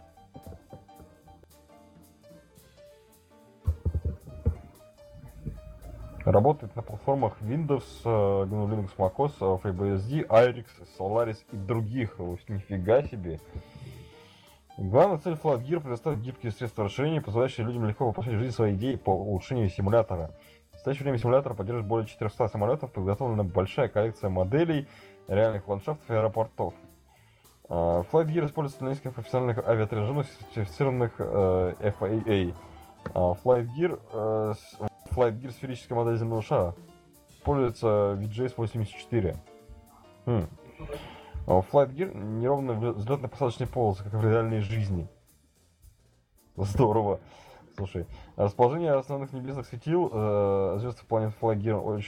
S1: Работает на платформах Windows, GNU Linux, MacOS, FreeBSD, IRIX, Solaris и других. Нифига себе. Главная цель Flight Gear — предоставить гибкие средства расширения, позволяющие людям легко воплощать в жизнь свои идеи по улучшению симулятора. В настоящее время симулятор поддерживает более 400 самолетов, подготовлена большая коллекция моделей реальных ландшафтов и аэропортов. Flight Gear используется для нескольких профессиональных авиатренажеров, сертифицированных FAA. Flight Gear сферическая модель земного шара. Пользуется VJS-84. Flight Gear неровно взлетно-посадочные полосы, как в реальной жизни. Здорово. Слушай, расположение основных небесных светил звезд планет Flight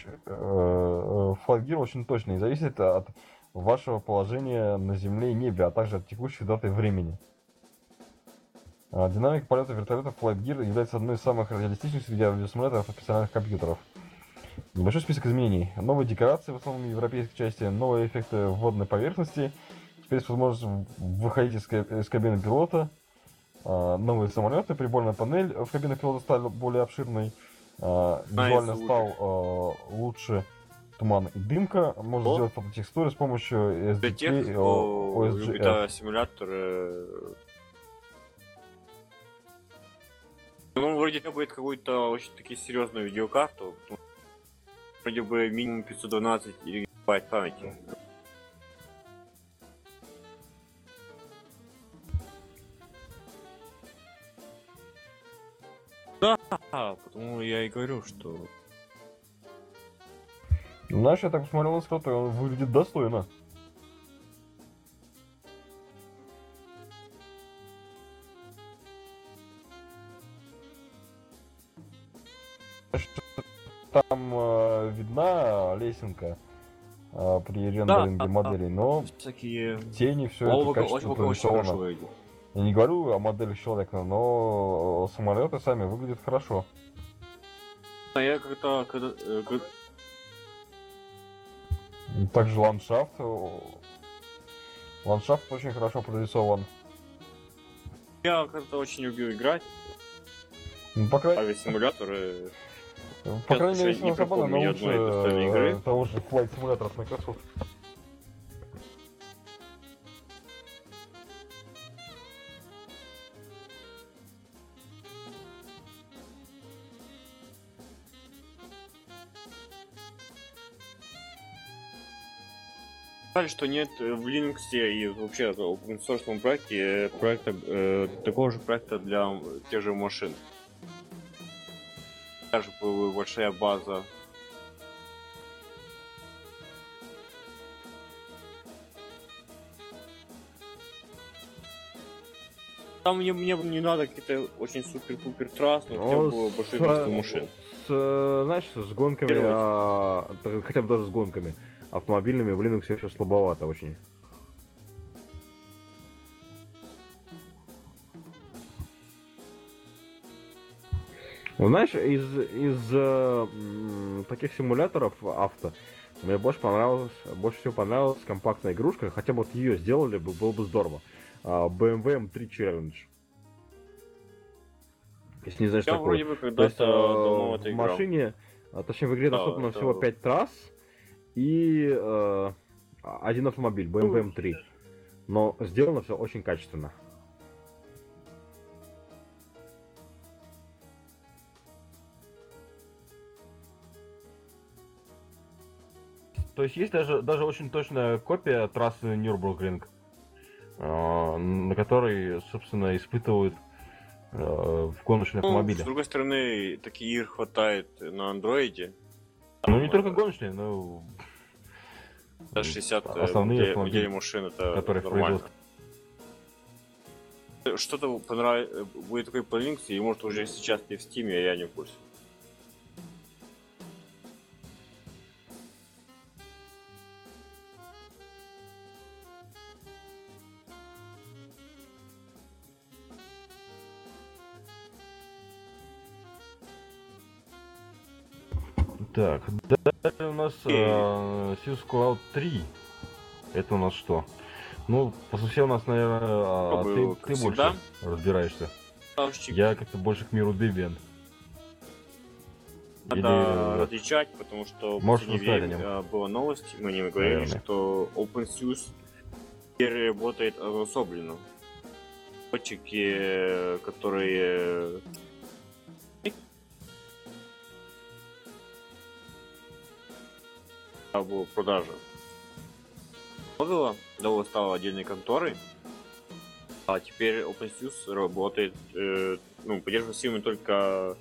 S1: Gear очень точно и зависит от вашего положения на Земле и небе, а также от текущей даты и времени. Динамика полета вертолетов Flight Gear является одной из самых реалистичных среди авиасимуляторов и специальных компьютеров. Небольшой список изменений. Новые декорации, в основном в европейской части, новые эффекты водной поверхности, теперь есть возможность выходить из кабины пилота, новые самолеты, приборная панель в кабине пилота стала более обширной, визуально стал лучше туман и дымка, можно сделать фототекстуры с помощью
S2: для
S1: SDK
S2: тех,
S1: и
S2: кто любит
S1: OSGF.
S2: симулятор. Ну, вроде требует какую-то очень таки серьезную видеокарту. Вроде бы минимум 512 гигабайт памяти. Да, потому я и говорю, что...
S1: Знаешь, я так посмотрел на скрот, и он выглядит достойно. Там видна лесенка при рендеринге моделей, но
S2: всякие...
S1: тени, все это качество нарисовано. Я не говорю о моделях человека, но самолеты сами выглядят хорошо.
S2: А я когда
S1: Также ландшафт. Ландшафт очень хорошо прорисован.
S2: Я как-то очень любил играть
S1: Ну, по крайней
S2: авиасимуляторы.
S1: По крайней
S2: уже
S1: мере,
S2: не
S1: Синус Абана
S2: припомню ни
S1: лучше
S2: одной достойной игры.
S1: того же Flight Simulator с Microsoft.
S2: Жаль, что нет в Linux и вообще в open source проекте такого же проекта для тех же машин. Даже была большая база. Там мне не надо какие-то очень супер-пупер трасс, но хотя бы было большое количество машин.
S4: Знаешь, с гонками, хотя бы даже с гонками автомобильными в Linux еще слабовато очень. Ну, знаешь, из таких симуляторов авто мне больше всего понравилась компактная игрушка, хотя бы вот ее сделали бы, было бы здорово. BMW M3 Challenge. Если не знаешь,
S2: Я
S4: такой.
S2: вроде бы
S4: То есть
S2: когда-то давно в это
S4: в
S2: играл.
S4: машине, точнее в игре
S2: Да,
S4: доступно
S2: это-
S4: всего 5 трасс и один автомобиль, BMW M3. Но сделано все очень качественно.
S1: То есть есть даже очень точная копия трассы Нюрбургринг, на которой, собственно, испытывают в гоночные
S2: Ну,
S1: автомобили.
S2: с другой стороны, таких игр хватает на андроиде.
S1: Ну, не только гоночные, но
S2: За 60
S1: основные
S2: моделей
S1: автомобили,
S2: машин это
S1: которые в
S2: нормально.
S1: производстве.
S2: Что-то будет такой по Linux, и может уже сейчас не в Steam, а я не в курсе.
S1: Так, далее у нас Sirius Cloud 3. Это у нас что? Ну, по сути, у нас, наверное,
S2: Попробую,
S1: ты
S2: как
S1: больше
S2: всегда.
S1: разбираешься.
S2: Ставщик
S1: Я как-то больше к миру Debian.
S2: надо различать, потому что в
S1: Можешь
S2: последнее
S1: рассказать
S2: время
S1: о
S2: была новость, мы не говорили,
S1: Наверное.
S2: что OpenSUSE теперь работает обособленно. Разработчики, которые в продаже Dovo стала отдельной конторой, а теперь OpenSUSE работает, поддерживает силами только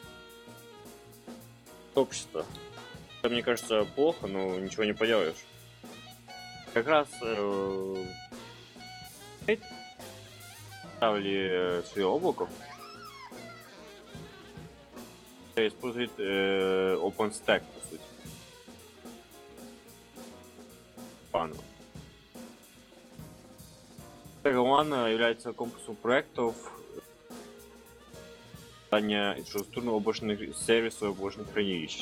S2: общество. Это, мне кажется, плохо, но ничего не поделаешь. Как раз ставили свое облако, использует OpenStack, по сути. Пану. One является комплексом проектов создания инфраструктурных облачных сервисов и облачных хранилищ.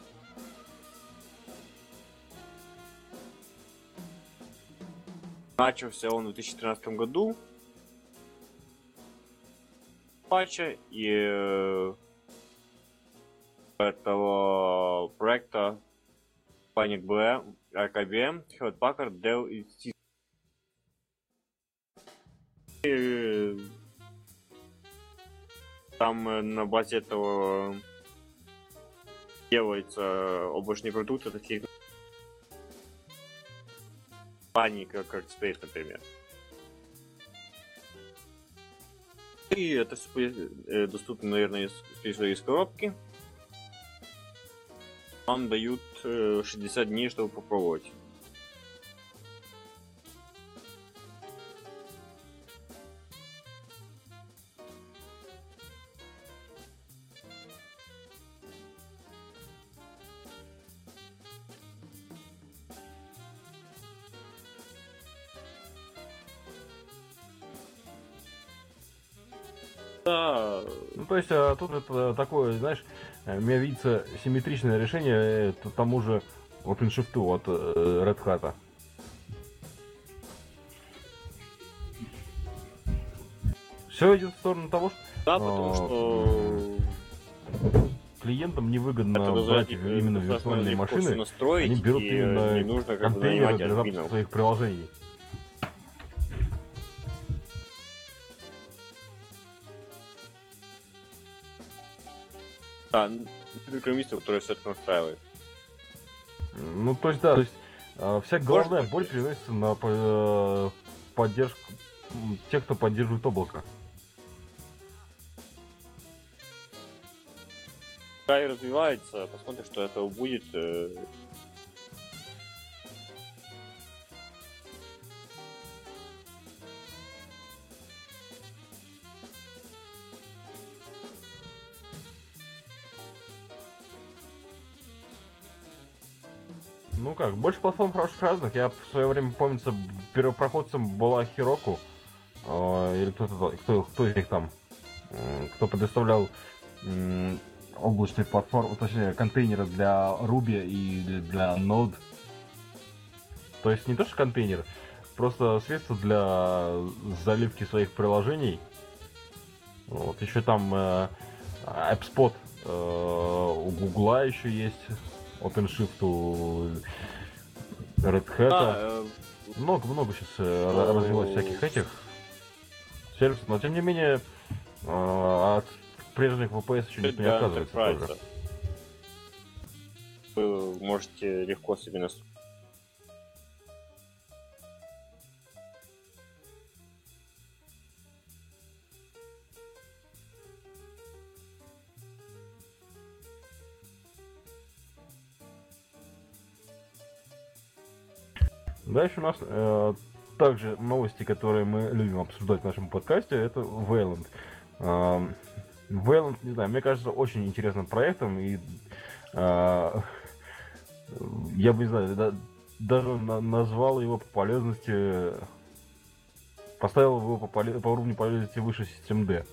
S2: Начался он в 2013 году патча, и этого проекта компания IBM, Hewlett Packard, Dell и Cisco. Там на базе этого делаются облачные продукты таких компаний, как Arcspace, например. И это все доступно, наверное, из коробки. Вам дают 60 дней, чтобы попробовать. Да,
S1: Ну, то есть, тут это такое, знаешь, мне видится симметричное решение тому же
S4: OpenShift от Red Hat. Все идет в сторону того, что
S2: Да, потому что
S4: клиентам невыгодно
S2: это
S4: брать
S2: достаточно
S4: именно
S2: достаточно
S4: виртуальные
S2: легко всё
S4: машины,
S2: настроить,
S4: они берут
S2: и
S4: именно
S2: не нужно как бы
S4: контейнеры
S2: нанимать
S4: для запуска
S2: админов.
S4: своих приложений.
S2: Да, программистов, которые все это настраивают.
S4: Ну, то есть, да, то есть вся головная боль переносится на поддержку тех, кто поддерживает облако.
S2: Пока и развивается, посмотрим, что этого будет.
S4: Ну как, больше платформ хороших разных. Я в свое время, помнится, первопроходцем была Heroku. Или кто из них там, кто предоставлял облачные платформы, точнее, контейнеры для Ruby и для Node. То есть не то, что контейнер, просто средство для заливки своих приложений. Вот, еще там AppSpot у Гугла еще есть, OpenShift у Red Hat. Много сейчас развилось всяких этих сервисов, но тем не менее от прежних VPS еще никто не
S2: для
S4: отказывается тоже.
S2: Enterprise. Вы можете легко себе настроить.
S4: Дальше у нас также новости, которые мы любим обсуждать в нашем подкасте, это Wayland. Wayland, не знаю, мне кажется, очень интересным проектом, и я бы, не знаю, даже назвал его по полезности, поставил его по уровню полезности выше систем-D.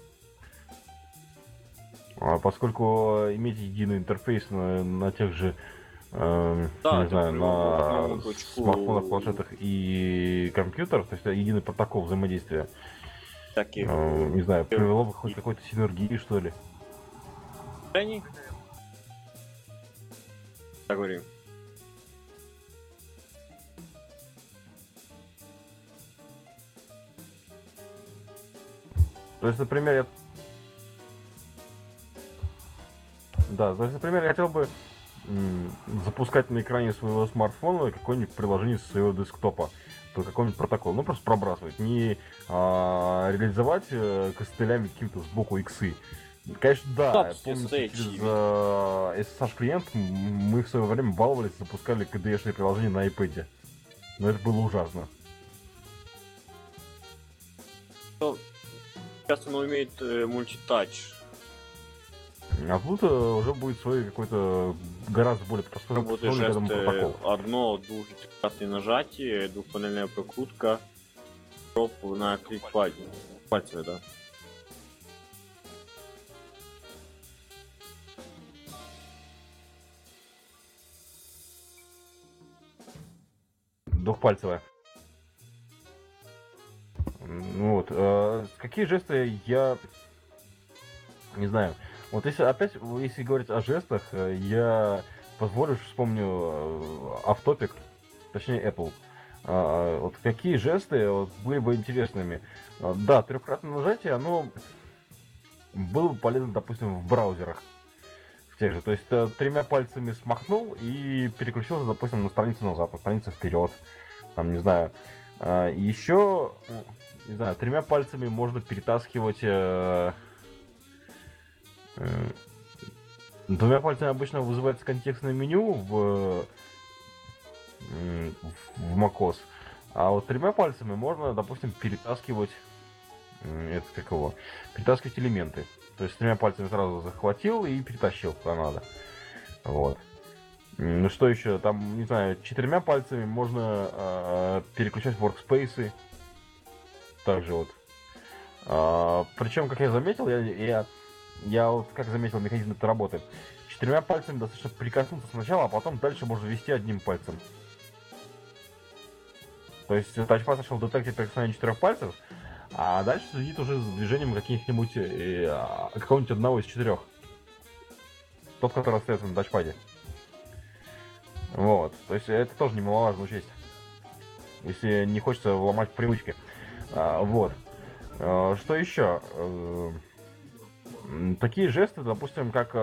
S4: Поскольку иметь единый интерфейс на тех же не знаю, на смартфонах, планшетах и компьютерах, то есть единый протокол взаимодействия,
S2: Таких
S4: не знаю, привело бы хоть какой-то синергии, что ли.
S2: решений. Так говорим.
S4: То есть, например, я хотел бы запускать на экране своего смартфона какое-нибудь приложение со своего десктопа, по какому-нибудь протоколу, ну просто пробрасывать, не реализовать костылями каким-то сбоку иксы. Конечно, да,
S2: Да,
S4: я помню,
S2: SSH.
S4: через SSH клиент мы в свое время баловались, запускали KDE-шные приложения на iPad. Но это было ужасно.
S2: Сейчас оно умеет мультитач.
S4: А тут уже будет свой какой-то гораздо более
S2: Работает
S4: простой протокол.
S2: одно, двухкратное нажатие, двухпанельная прокрутка, дроп на кликпаде. Пальцами, да.
S4: Двухпальцевая. Ну вот. Какие жесты я не знаю. Вот если говорить о жестах, я позволю, вспомню автопик, точнее Apple. Вот какие жесты были бы интересными? Да, трехкратное нажатие, оно было бы полезно, допустим, в браузерах. В тех же. То есть тремя пальцами смахнул и переключился, допустим, на страницу назад, на страницу вперед. Там, не знаю. Еще, не знаю, тремя пальцами можно перетаскивать. Двумя пальцами обычно вызывается контекстное меню в macOS, а вот тремя пальцами можно, допустим, перетаскивать перетаскивать элементы. То есть тремя пальцами сразу захватил и перетащил куда надо. Вот. Ну что еще? Там, не знаю, четырьмя пальцами можно переключать workspace. Также вот. Причем, как я заметил, я вот как заметил механизм этой работы. 4 пальцами достаточно прикоснуться сначала, а потом дальше можно вести одним пальцем. То есть тачпад сначала детектит прикосновение 4 пальцев, а дальше следит уже за движением каких-нибудь какого-нибудь одного из 4. Тот, который остается на тачпаде. Вот. То есть это тоже немаловажно учесть. Если не хочется ломать привычки. Вот. Что еще? Такие жесты, допустим, как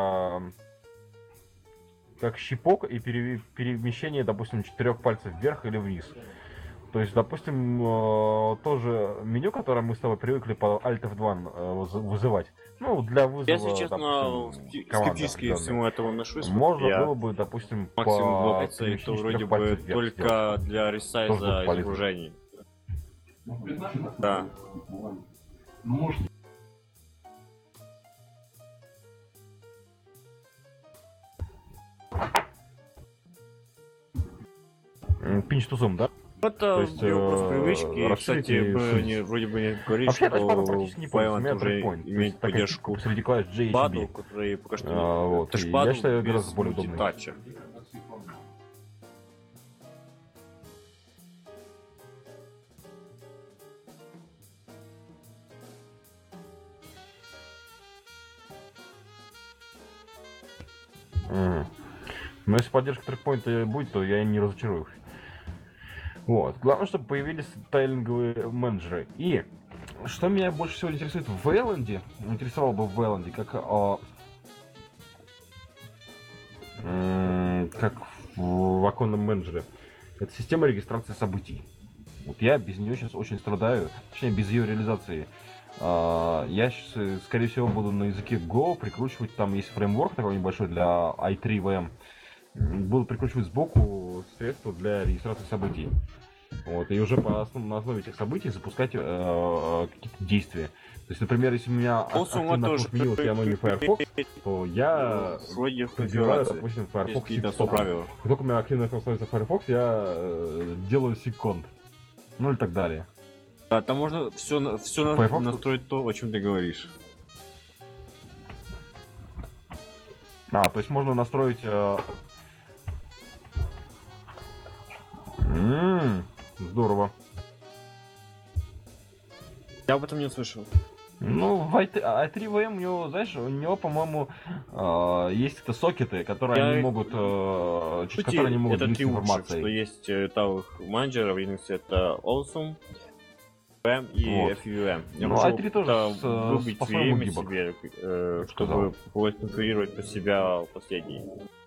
S4: щипок и перемещение, допустим, 4 пальцев вверх или вниз. То есть, допустим, тоже меню, которое мы с тобой привыкли по Alt F2 вызывать. Ну, для вызова,
S2: Если честно,
S4: допустим, команды
S2: скептически
S4: определенной.
S2: всему этому отношусь.
S4: Можно
S2: Я
S4: было бы, допустим,
S2: максимум
S4: по
S2: блокаться, и то
S4: перемещению
S2: вроде
S4: 4
S2: бы
S4: пальцев вверх
S2: только
S4: сделать.
S2: для
S4: Тоже
S2: ресайза
S4: будет полезно.
S2: изображений. Да.
S4: Пинч тузом, да?
S2: Это
S4: есть,
S2: вопрос привычки. И,
S4: расширить
S2: кстати,
S4: и
S2: мы
S4: сузить.
S2: вроде бы не говорили,
S4: Вообще, тачпад
S2: что
S4: практически не пользуется, у меня
S2: Violent уже
S4: трекпоинт. То
S2: имеет
S4: есть такая
S2: поддержку
S4: среди клавиш J и
S2: паду,
S4: B.
S2: который пока что
S4: Вот, и
S2: тачпаду
S4: я считаю,
S2: без
S4: гораздо более удобный.
S2: мультитача.
S4: Но если поддержка трекпоинта будет, то я не разочаруюсь. Вот. Главное, чтобы появились тайлинговые менеджеры. И что меня больше всего интересует в Wayland, интересовало бы в Wayland, как в оконном менеджере, это система регистрации событий. Вот я без нее сейчас очень страдаю, точнее без ее реализации. Я сейчас, скорее всего, буду на языке Go прикручивать, там есть фреймворк такой небольшой для i3VM. Буду прикручивать сбоку средства для регистрации событий. Вот, и уже на основе этих событий запускать какие-то действия. То есть, например, если у меня активно отменилось Яноми Firefox, то я
S2: Вроде в
S4: подбираю,
S2: конфигурации.
S4: допустим,
S2: Есть
S4: Firefox
S2: какие-то
S4: SIG.
S2: правила.
S4: Как только у меня активно становится Firefox, я делаю SIG-конт. Ну и так далее.
S2: Да, там можно все
S4: Firefox?
S2: настроить то, о чем ты говоришь.
S4: То есть можно настроить... Здорово.
S2: Я об этом не слышал.
S4: Ну, в i3VM у него, знаешь, у него, по-моему, есть это сокеты, которые они могут, через которые они могут
S2: это
S4: делиться
S2: три лучших,
S4: информацией.
S2: что есть эталых менеджеров в Linux, это Awesome, VM и
S4: Вот.
S2: FUVM. Я
S4: Ну,
S2: могу
S4: i3 тоже
S2: выбить
S4: по-своему
S2: время
S4: гибок,
S2: себе,
S4: сказал.
S2: чтобы конкурировать под себя последний.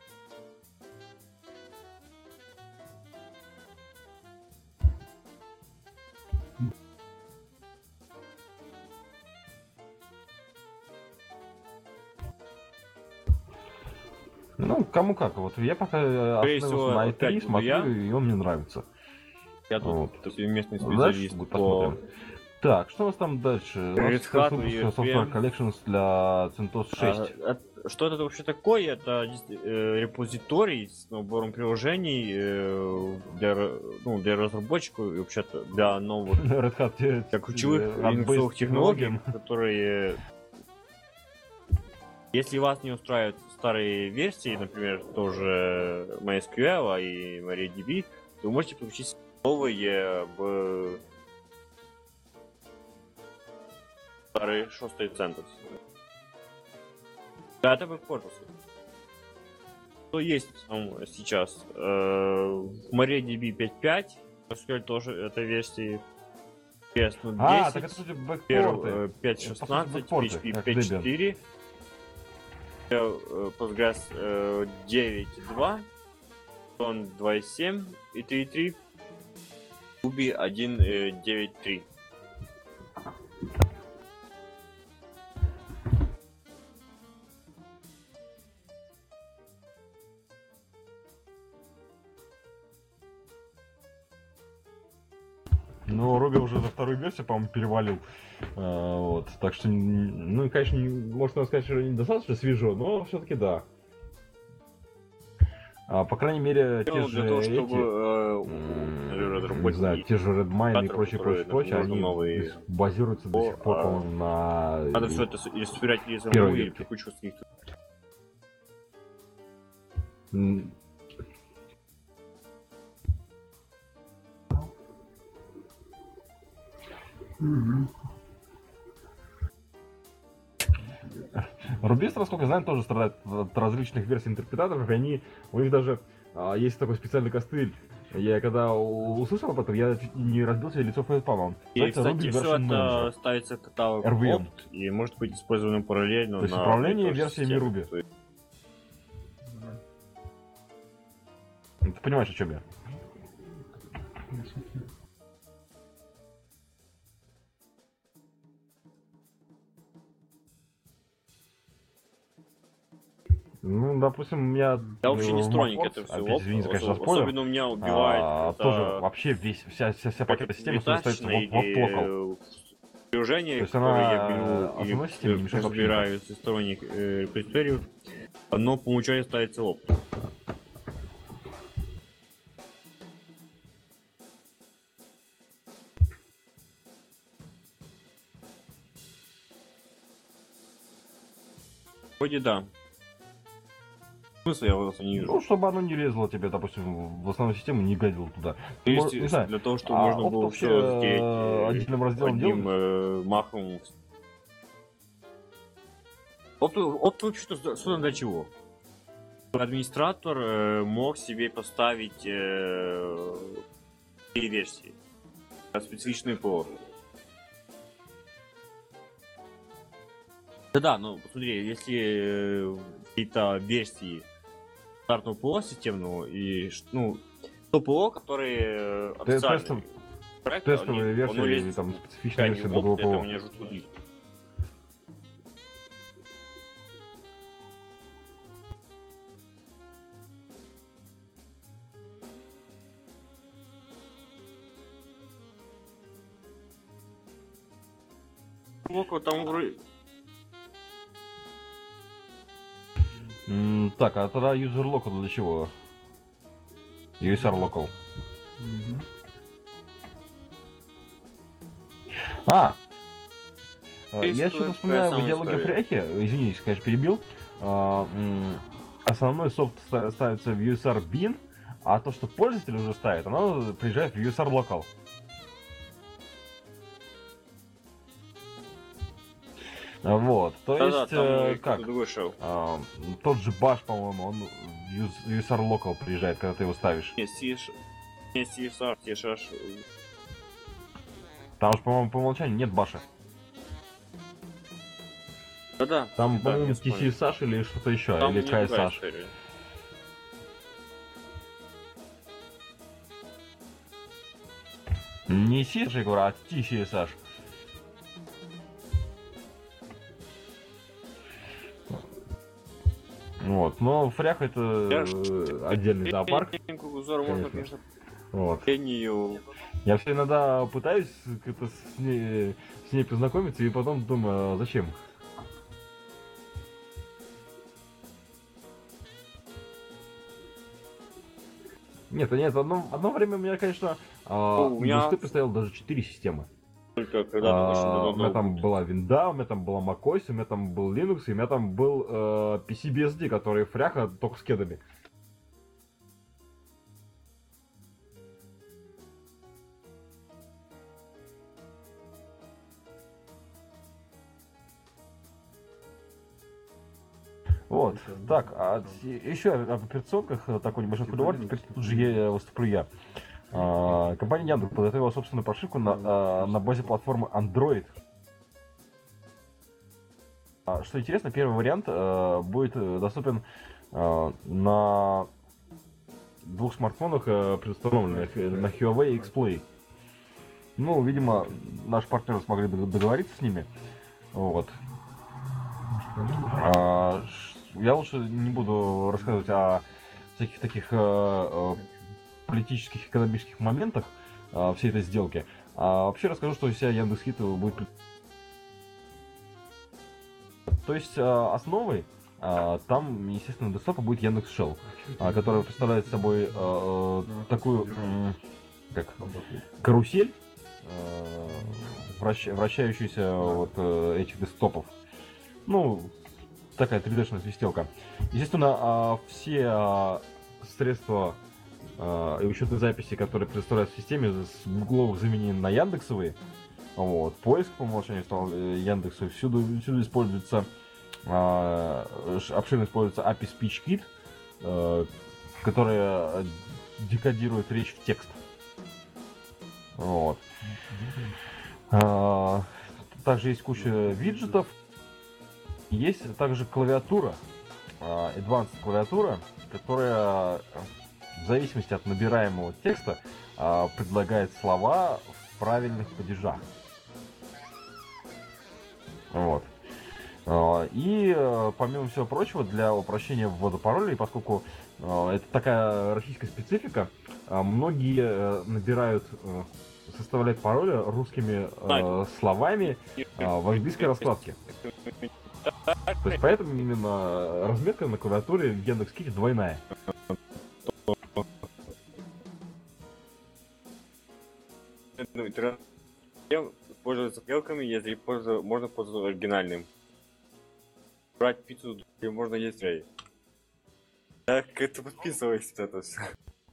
S4: Ну, кому как. Вот я пока
S2: Скорее
S4: остановился
S2: всего,
S4: на
S2: опять
S4: i3,
S2: буду
S4: смотрю,
S2: я.
S4: и он мне нравится.
S2: Я тут
S4: Вот.
S2: местный
S4: Дальше
S2: специалист по...
S4: посмотрим. Так, что у нас там дальше? У нас
S2: Red
S4: как раз
S2: Hat
S4: выпуск
S2: и
S4: Software
S2: EFM.
S4: Collections для CentOS 6.
S2: Что это вообще такое? Это репозиторий с набором приложений для разработчиков и вообще-то для новых,
S4: Red Hat
S2: для ключевых
S4: Hard-based
S2: линуксовых технологий,
S4: технологиям.
S2: которые... Если вас не устраивают старые версии, например, тоже MySQL и MariaDB, то вы можете подключить новые в старый 6 CentOS. Да, это корпус. Что есть там сейчас? MariaDB 5.5, SQL тоже этой версии. PS10,
S4: Так это, кстати, бэкпорты.
S2: 5.16,
S4: По сути,
S2: PHP
S4: как
S2: 5.4, Postgres 9.2, Python 2.7 и 3.3, Ruby 1.9.3.
S4: Но Руби уже за вторую версию, по-моему, перевалил. Вот. Так что, ну, конечно, можно сказать, что недостаточно свежо, но все-таки да. По крайней мере, те же
S2: Для того,
S4: эти,
S2: чтобы
S4: не знаю, те же Redmine и прочее, они
S2: новые...
S4: базируются до сих пор, по-моему, на
S2: Надо все это собирать из
S4: первой
S2: МУ и
S4: ветке.
S2: кучу с них.
S4: М, Рубист, насколько я знаю, тоже страдает от различных версий интерпретаторов, и у них даже есть такой специальный костыль. Я когда услышал об этом, я чуть не разбил себе лицо фейспалмом.
S2: И, кстати, все это ставится в каталог
S4: RVM.
S2: опт и может быть использовано параллельно.
S4: То есть
S2: на
S4: управление
S2: той же
S4: версиями
S2: системе.
S4: Ruby.
S2: То есть,
S4: Ты понимаешь, о чем я? Ну, допустим, я...
S2: я вообще не сторонник
S4: MacOS,
S2: этого
S4: опять,
S2: всего.
S4: извините, конечно, за спойлер.
S2: Особенно у меня убивает. это
S4: тоже вообще вся пакетная система остается в локал.
S2: Приложение,
S4: То есть
S2: которое
S4: она
S2: я беру
S4: основной системе не
S2: или
S4: мешает вообще
S2: разбираю со сторонних репозиториев, оно по умолчанию ставится опт. Вроде да. Смысла я просто не вижу.
S4: Ну, чтобы оно не лезло тебе, допустим, в основную систему, не гадило туда.
S2: То есть,
S4: не знаю,
S2: для того, чтобы можно
S4: опт
S2: было
S4: вообще,
S2: все сделать
S4: отдельным разделом
S2: одним
S4: делать?
S2: махом. Опт вообще-то создан для чего? Администратор мог себе поставить две версии. Специфичный ПО. Да-да, ну посмотри, если какие-то версии стартового ПО системного и то ПО, которые официальные.
S4: Тестовые версии или там специфичные версии другого
S2: это
S4: ПО.
S2: у меня жутко удивит. Там вроде...
S4: Так, а тогда user local для чего? USR local.
S2: Есть
S4: Я
S2: такая
S4: что-то вспоминаю в
S2: самая
S4: диалоге
S2: история.
S4: Фряхи, извините, конечно, перебил. Основной софт ставится в USR bin, а то, что пользователь уже ставит, оно приезжает в USR local. Вот, то
S2: Да-да,
S4: есть,
S2: там
S4: как?
S2: кто-то другой шел.
S4: Тот же Bash, по-моему, он в USR local приезжает, когда ты его ставишь.
S2: Нет, CSR, CSR.
S4: Там же, по-моему, по умолчанию нет баша.
S2: Да-да.
S4: Там,
S2: да,
S4: по-моему,
S2: я вспомнил.
S4: TC-Sash или что-то еще,
S2: Там
S4: или
S2: у меня другая
S4: KSash.
S2: история.
S4: Не Sash, я говорю, а TC-Sash. Вот, но Фрях это отдельный зоопарк.
S2: Узор можно,
S4: конечно.
S2: конечно,
S4: Вот.
S2: линию.
S4: Я все иногда пытаюсь как-то с ней познакомиться и потом думаю, а зачем? Нет, одно время у меня, конечно,
S2: у меня-
S4: бусты поставил даже 4 системы.
S2: Только когда очень
S4: У меня там была винда, у меня там была macOS, у меня там был Linux, и у меня там был PCBSD, который фряха только с кедами. Вот, так, еще об операционках такой небольшой фудовар, теперь тут же выступлю я. Компания Яндекс подготовила собственную прошивку на базе платформы Android. Что интересно, первый вариант будет доступен на двух смартфонах, предустановленных на Huawei X-Play. Ну, видимо, наши партнеры смогли договориться с ними. Вот. Я лучше не буду рассказывать о всяких таких политических, экономических моментах всей этой сделки. Вообще расскажу, что вся Яндекс.Хит будет... То есть основой там, естественно, десктопа будет Яндекс.Shell, которая представляет собой такую как карусель, вращающуюся вот этих десктопов. Ну, такая 3D-шная свистелка. Естественно, все средства и учетные записи, которые предоставляют в системе, с гугловых заменены на яндексовые. Вот. Поиск по умолчанию стал Яндексу. Всюду используется обширно используется API SpeechKit, которая декодирует речь в текст. Вот. Также есть куча виджетов. Есть также клавиатура, Advanced клавиатура, которая в зависимости от набираемого текста предлагает слова в правильных падежах. Вот. И помимо всего прочего, для упрощения ввода паролей, поскольку это такая российская специфика, многие составляют пароли русскими словами в английской раскладке. То есть поэтому именно разметка на клавиатуре в Яндекс.Ките двойная.
S2: Пользоваться стрелками, если можно пользоваться оригинальным. Брать пиццу, где можно есть рей. Так, это подписывайся, это все.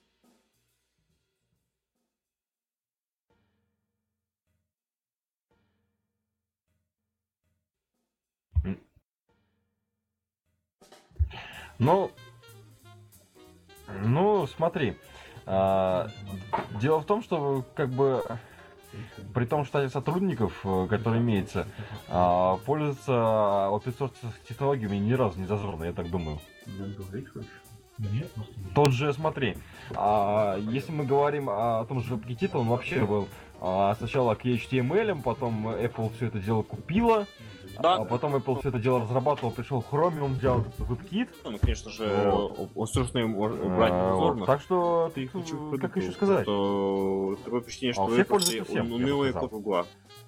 S4: Ну, смотри. Дело в том, что как бы при том штате сотрудников, который имеется, пользоваться open source технологиями ни разу не зазорно, я так думаю.
S3: Нет,
S4: Тот же, смотри, если мы говорим о том же WebKit, он вообще был сначала к HTML, потом Apple все это дело купила,
S2: Да.
S4: а потом Apple все это дело разрабатывал, пришел Chromium, взял WebKit.
S2: Ну, конечно же, устройство брать зазорно.
S4: Так что,
S2: Ты их
S4: как еще сказать?
S2: Что такое впечатление, что
S4: все
S2: вы
S4: пользуются всем, я бы
S2: унылый
S4: сказал.
S2: кот в угла.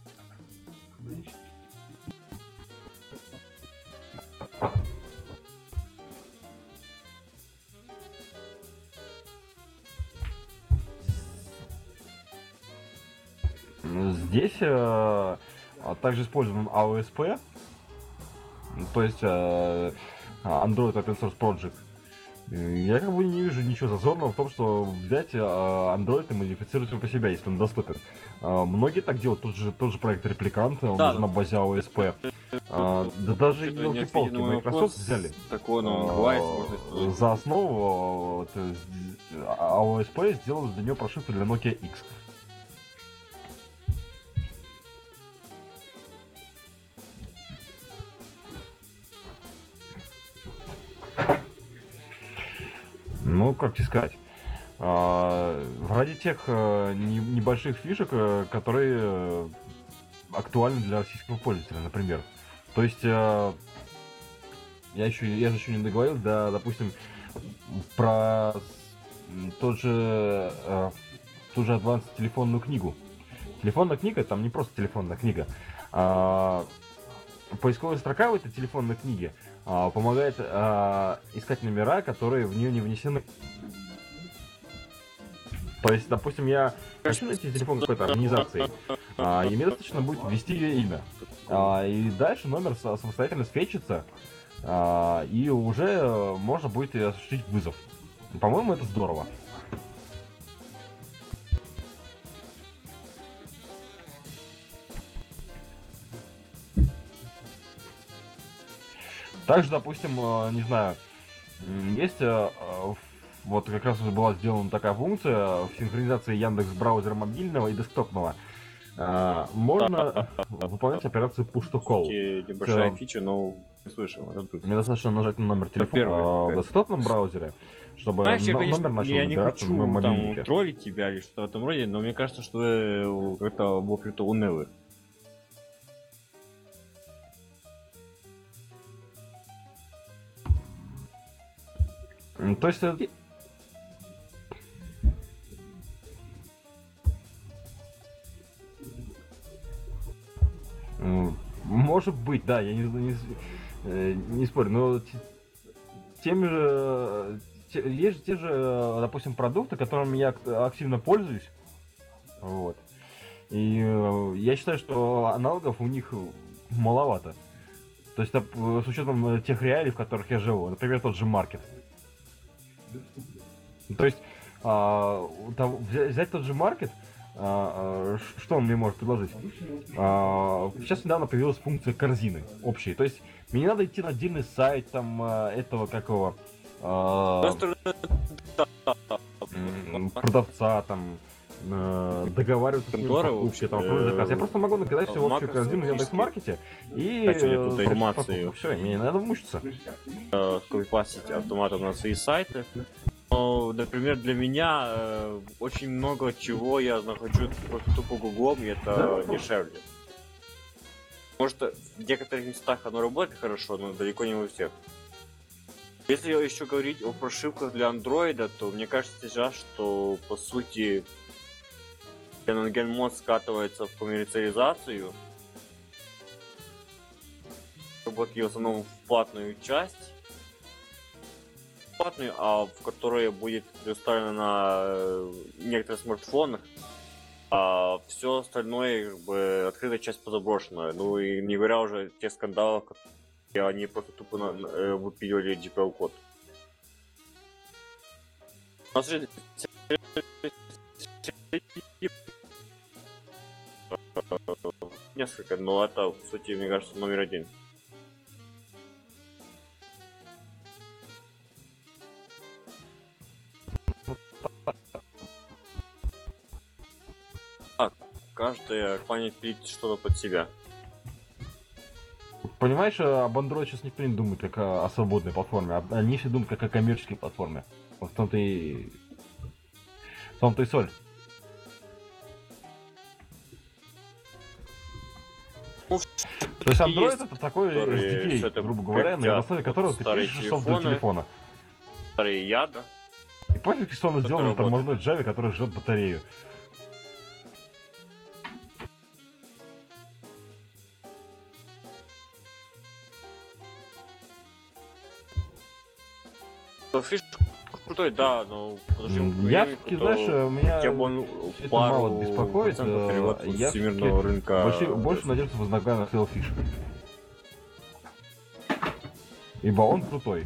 S4: Здесь также используем AOSP, то есть Android Open Source Project. Я как бы не вижу ничего зазорного в том, что взять Android и модифицировать его по себя, если он доступен. Многие так делают, тот же проект Репликант, он
S2: Да,
S4: даже на базе AOSP. Да даже
S2: Это
S4: елки-палки
S2: неотведенный
S4: Microsoft
S2: вопрос.
S4: взяли.
S2: Такое, но бывает, можно использовать.
S4: За основу AOSP сделали для него прошивку для Nokia X. Ну, как тебе сказать, ради тех небольших фишек, которые актуальны для российского пользователя, например. То есть, я же еще не договорил, да, допустим, про ту же Advanced телефонную книгу. Телефонная книга, там не просто телефонная книга, поисковая строка в этой телефонной книге помогает искать номера, которые в нее не внесены. То есть, допустим, я хочу найти телефон какой-то организации, и мне достаточно будет ввести ее имя. И дальше номер самостоятельно сфетчится, и уже можно будет осуществить вызов. По-моему, это здорово. Также, допустим, не знаю, есть вот как раз уже была сделана такая функция в синхронизации Яндекс браузера мобильного и десктопного. Можно выполнять операцию push to call.
S2: Небольшая фича, но не слышал.
S4: Мне достаточно нажать на номер телефона
S2: Первый,
S4: в десктопном браузере, чтобы
S2: Знаешь, я,
S4: номер
S2: конечно,
S4: начал
S2: я не
S4: набираться
S2: хочу
S4: на
S2: там
S4: мобильнике.
S2: троллить тебя или что-то в этом роде, но мне кажется, что это, в общем-то, унылый.
S4: То есть может быть, да, я не спорю, но теми же есть же те же, допустим, продукты, которыми я активно пользуюсь, вот. И я считаю, что аналогов у них маловато. То То есть с учетом тех реалий, в которых я живу. Например, тот же маркет. То есть взять тот же маркет, что он мне может предложить? Сейчас недавно появилась функция корзины общей. То есть мне не надо идти на отдельный сайт там этого какого продавца там договариваться с ним
S2: Контора,
S4: покупки, там, заказ. Я просто могу накидать все в общую корзину в Яндекс.Маркете и
S2: эту информацию.
S4: все, мне не надо мучиться.
S2: Скопипастить автоматом на свои сайты. Но, например, для меня очень много чего я нахожу просто тупо гуглом, и это дешевле. Может, в некоторых местах оно работает хорошо, но далеко не во всех. Если еще говорить о прошивках для андроида, то мне кажется сейчас, что по сути CyanogenMod скатывается в коммерциализацию. Работает в основном в платную часть. Платную, а в которой будет предоставлена на некоторых смартфонах. А все остальное, как бы, открытая часть позаброшенная. Ну и не говоря уже о тех скандалах, где они просто тупо выпиливали GPL-код. Несколько, но это, в сути, мне кажется, номер один. Каждая компания пилит что-то под себя.
S4: Понимаешь, об Android сейчас никто не думает как о свободной платформе, они все думают как о коммерческой платформе. Вот в том-то и соль. То есть Android это такой SDK, грубо говоря, на основе которого ты пишешь софт для телефона.
S2: Старые яда.
S4: И пофиг, что он сделан на тормозной Java, который жрет батарею.
S2: Фиш крутой, да, но
S4: я все-таки, знаешь, меня
S2: хотя бы он
S4: это мало беспокоит. Я
S2: всемирного рынка
S4: больше надеюсь возлагаю на Sailfish. Ибо он крутой.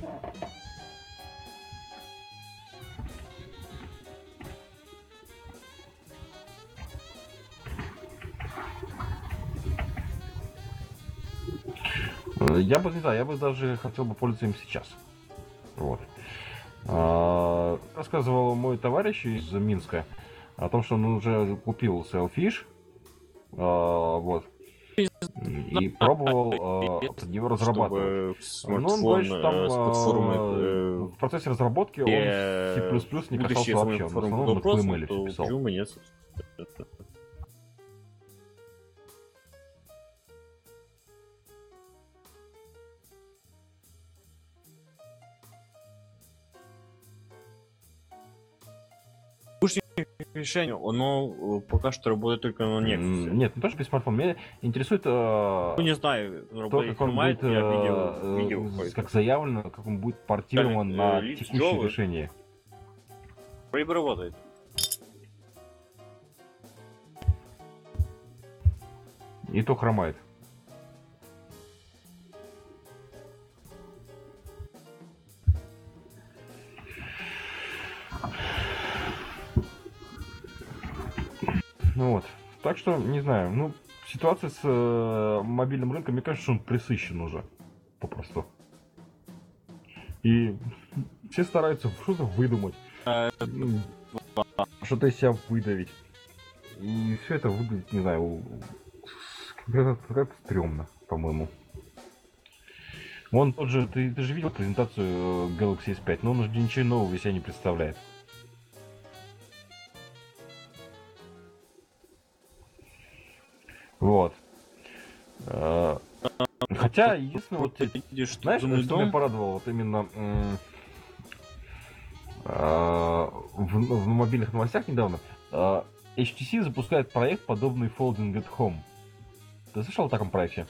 S4: Я бы не знаю, я бы даже хотел бы пользоваться им сейчас. Вот. Рассказывал мой товарищ из Минска о том, что он уже купил Sailfish, вот, и пробовал его разрабатывать. Но он говорит, что там в процессе разработки он C++ не касался вообще, он в основном на QML все писал.
S2: Решение, оно пока что работает только на Nexus.
S4: Нет, не то, что без смартфона. Меня интересует
S2: ну, не знаю,
S4: то, как он будет,
S2: я видел
S4: как заявлено, как он будет портирован на текущее решение.
S2: Вроде бы работает.
S4: И то хромает. Ну вот. Так что, не знаю, ну, ситуация с мобильным рынком, мне кажется, что он пресыщен уже. Попросту. И все стараются что-то выдумать. Что-то из себя выдавить. И все это выглядит, не знаю, как-то стрёмно, по-моему. Вон тот же, ты же видел презентацию Galaxy S5, но он уже ничего нового из себя не представляет. Вот. Хотя, единственное, вот, знаешь, что меня порадовало, вот именно в мобильных новостях недавно, HTC запускает проект, подобный Folding at Home. Ты слышал о таком проекте?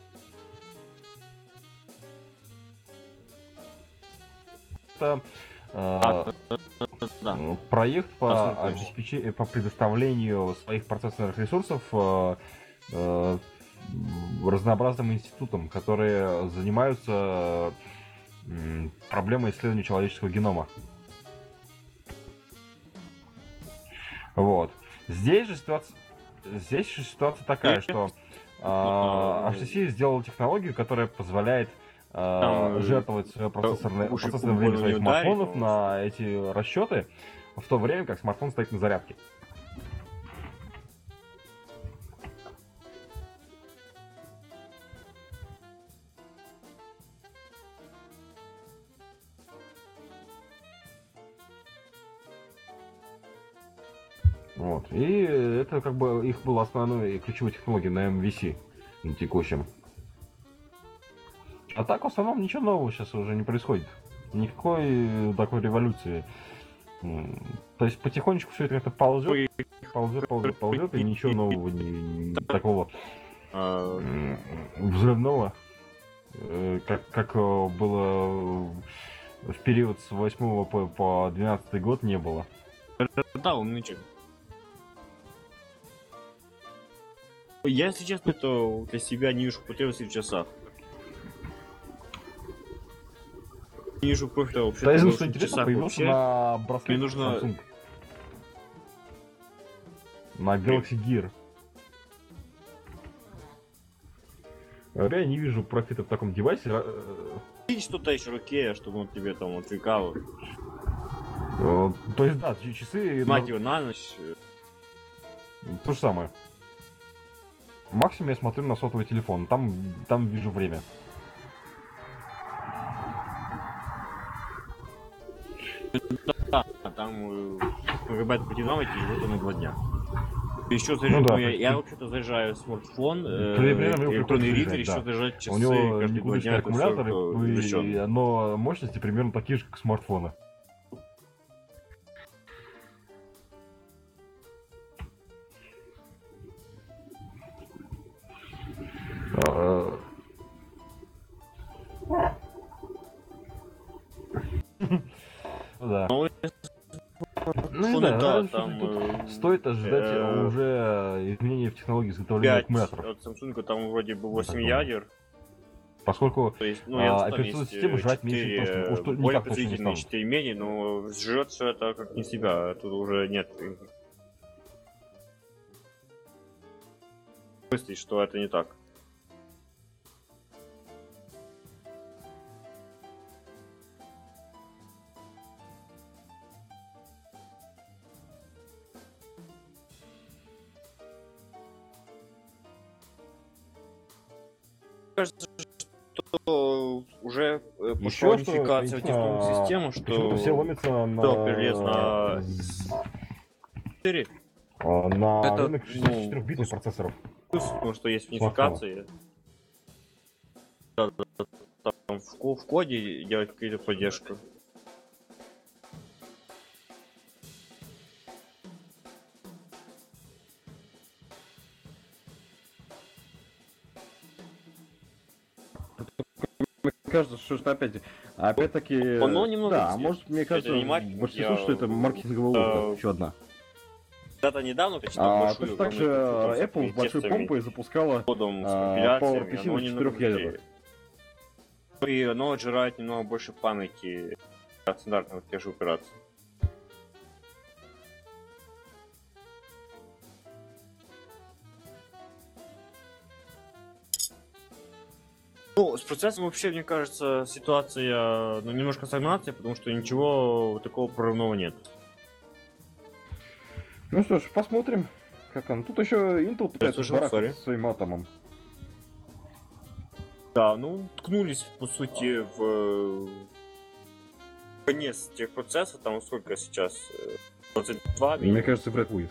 S4: Это проект по предоставлению своих процессорных ресурсов разнообразным институтам, которые занимаются проблемой исследования человеческого генома. Вот. Здесь же ситуация такая, что HTC сделал технологию, которая позволяет жертвовать свое процессорное время своих смартфонов на эти расчеты, в то время как смартфон стоит на зарядке. Вот. И это как бы их была основной и ключевой технологией на MVC на текущем. А так, в основном, ничего нового сейчас уже не происходит. Никакой такой революции. То есть потихонечку все это ползет, ползет, и ничего нового, такого взрывного, как было в период с 8 по 12 год, не было.
S2: Да, он ничего. Я, если честно, то для себя не вижу потребности в часах. Не вижу профита вообще.
S4: Да, что интересно, появился на браслете
S2: мне нужно...
S4: Samsung. На Galaxy Gear. Я не вижу профита в таком девайсе.
S2: Видишь что-то еще руке, чтобы он тебе там отвлекал.
S4: То есть, да, часы...
S2: Мать его на ночь.
S4: То же самое. Максимум я смотрю на сотовый телефон, там вижу время.
S2: Да, там ребят по динамике идет на 2 дня. Еще я вообще-то заряжаю смартфон, электронный ридер, еще заряжать часы.
S4: У него
S2: каждые 2 дня.
S4: Аккумуляторы, но мощности примерно такие же, как смартфона. Да. Ну да, там стоит ожидать уже изменений в технологии изготовления аккумуляторов.
S2: От Samsung там вроде бы 8 ядер.
S4: Поскольку
S2: операционная
S4: система жрать меньше просто
S2: более производительные 4 меди, но жрет все это как не себя, тут уже нет мысли, что это не так. Кажется, что уже пошла унификация в технологию систему, что
S4: все ломятся на...
S2: Кто перелез на 4?
S4: На
S2: это,
S4: рынок 64-битных процессоров.
S2: Потому что есть унификация. Да, там в коде делать какие-то поддержку.
S5: Мне кажется, что опять-таки...
S2: немного
S5: да, может, мне кажется, большинство, что это маркетинговая уловка, еще одна.
S2: Когда-то недавно почитал большую...
S5: Точно так же Apple с большой помпой запускала PowerPC на 4 ядерах.
S2: И оно отжирает немного больше памяти от стандартных тех же операций. Ну, с процессом вообще, мне кажется, ситуация, немножко стагнация, потому что ничего такого прорывного нет.
S5: Ну что ж, посмотрим, как он. Тут еще Intel пытается шарахаться со своим атомом.
S2: Да, ткнулись, по сути, в конец тех процессов, там сколько сейчас? 22 минимум.
S5: Мне кажется, вряд будет.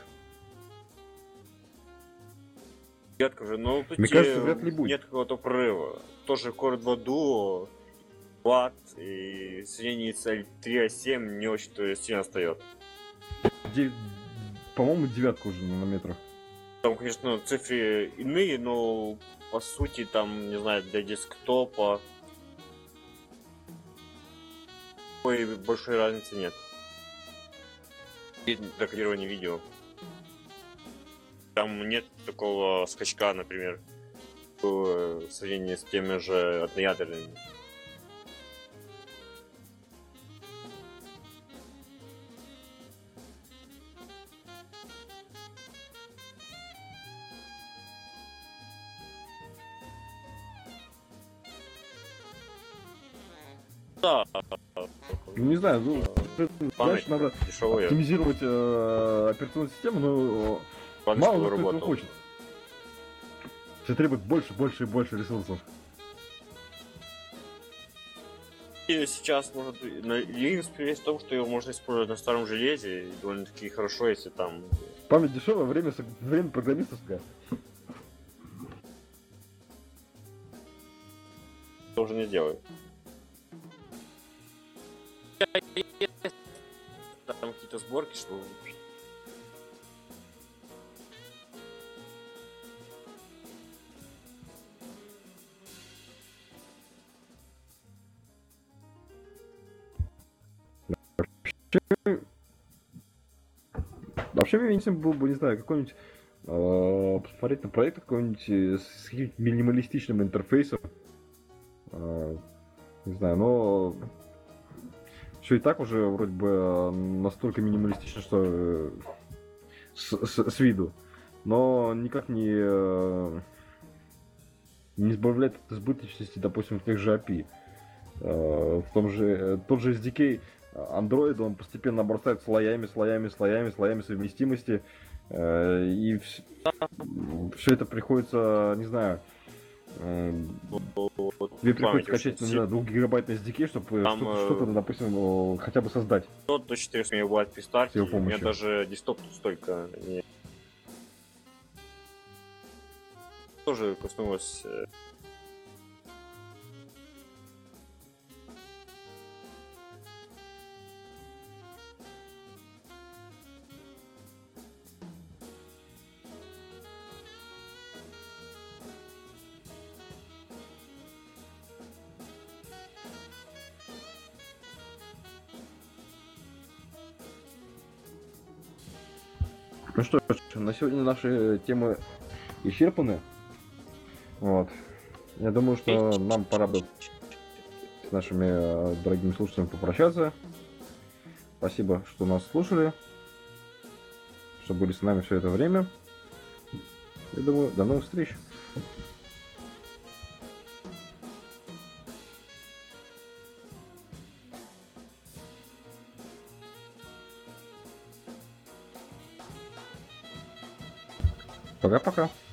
S2: Редко же, но тут
S5: мне кажется, вряд ли будет.
S2: Нет какого-то прорыва. Тоже Core 2 Duo, Watt и сравнение с L3A7 не очень-то сильно остается.
S5: По-моему, 9 уже на нанометрах.
S2: Там, конечно, цифры иные, но по сути там, не знаю, для десктопа такой большой разницы нет. И для кодирования видео. Там нет такого скачка, например. в сравнении с теми же одноядерными. Да.
S5: Ну, не знаю, ну, знаешь, надо
S2: дешевая.
S5: оптимизировать операционную систему, но
S2: Главное,
S5: мало
S2: чтобы
S5: кто этого
S2: работал.
S5: хочет. Все требует больше, больше и больше ресурсов.
S2: И сейчас может Linux прелесть в том, что его можно использовать на старом железе, и довольно-таки хорошо, если там
S5: Память дешевая, время программистовское.
S2: тоже не сделает. Там какие-то сборки, что
S5: Вообще, мне интересно было бы, не знаю, какой-нибудь посмотреть на проект какой-нибудь с каким-нибудь минималистичным интерфейсом. Не знаю, но все и так уже вроде бы настолько минималистично, что с виду. Но никак не избавляет от избыточности, допустим, в тех же API. Тот же SDK Android, он постепенно обрастает слоями совместимости. И все это приходится, не знаю, тебе приходится качать, не знаю, 2 гигабайт на SDK, чтобы
S2: там,
S5: что-то, допустим, хотя бы создать.
S2: до 400 мегабайт при старте,
S5: С его
S2: у меня
S5: помощью.
S2: даже десктоп тут столько не... Тоже коснулось...
S5: Ну что ж, на сегодня наши темы исчерпаны. Вот. Я думаю, что нам пора бы с нашими дорогими слушателями попрощаться. Спасибо, что нас слушали, что были с нами все это время. Я думаю, до новых встреч. Пока-пока.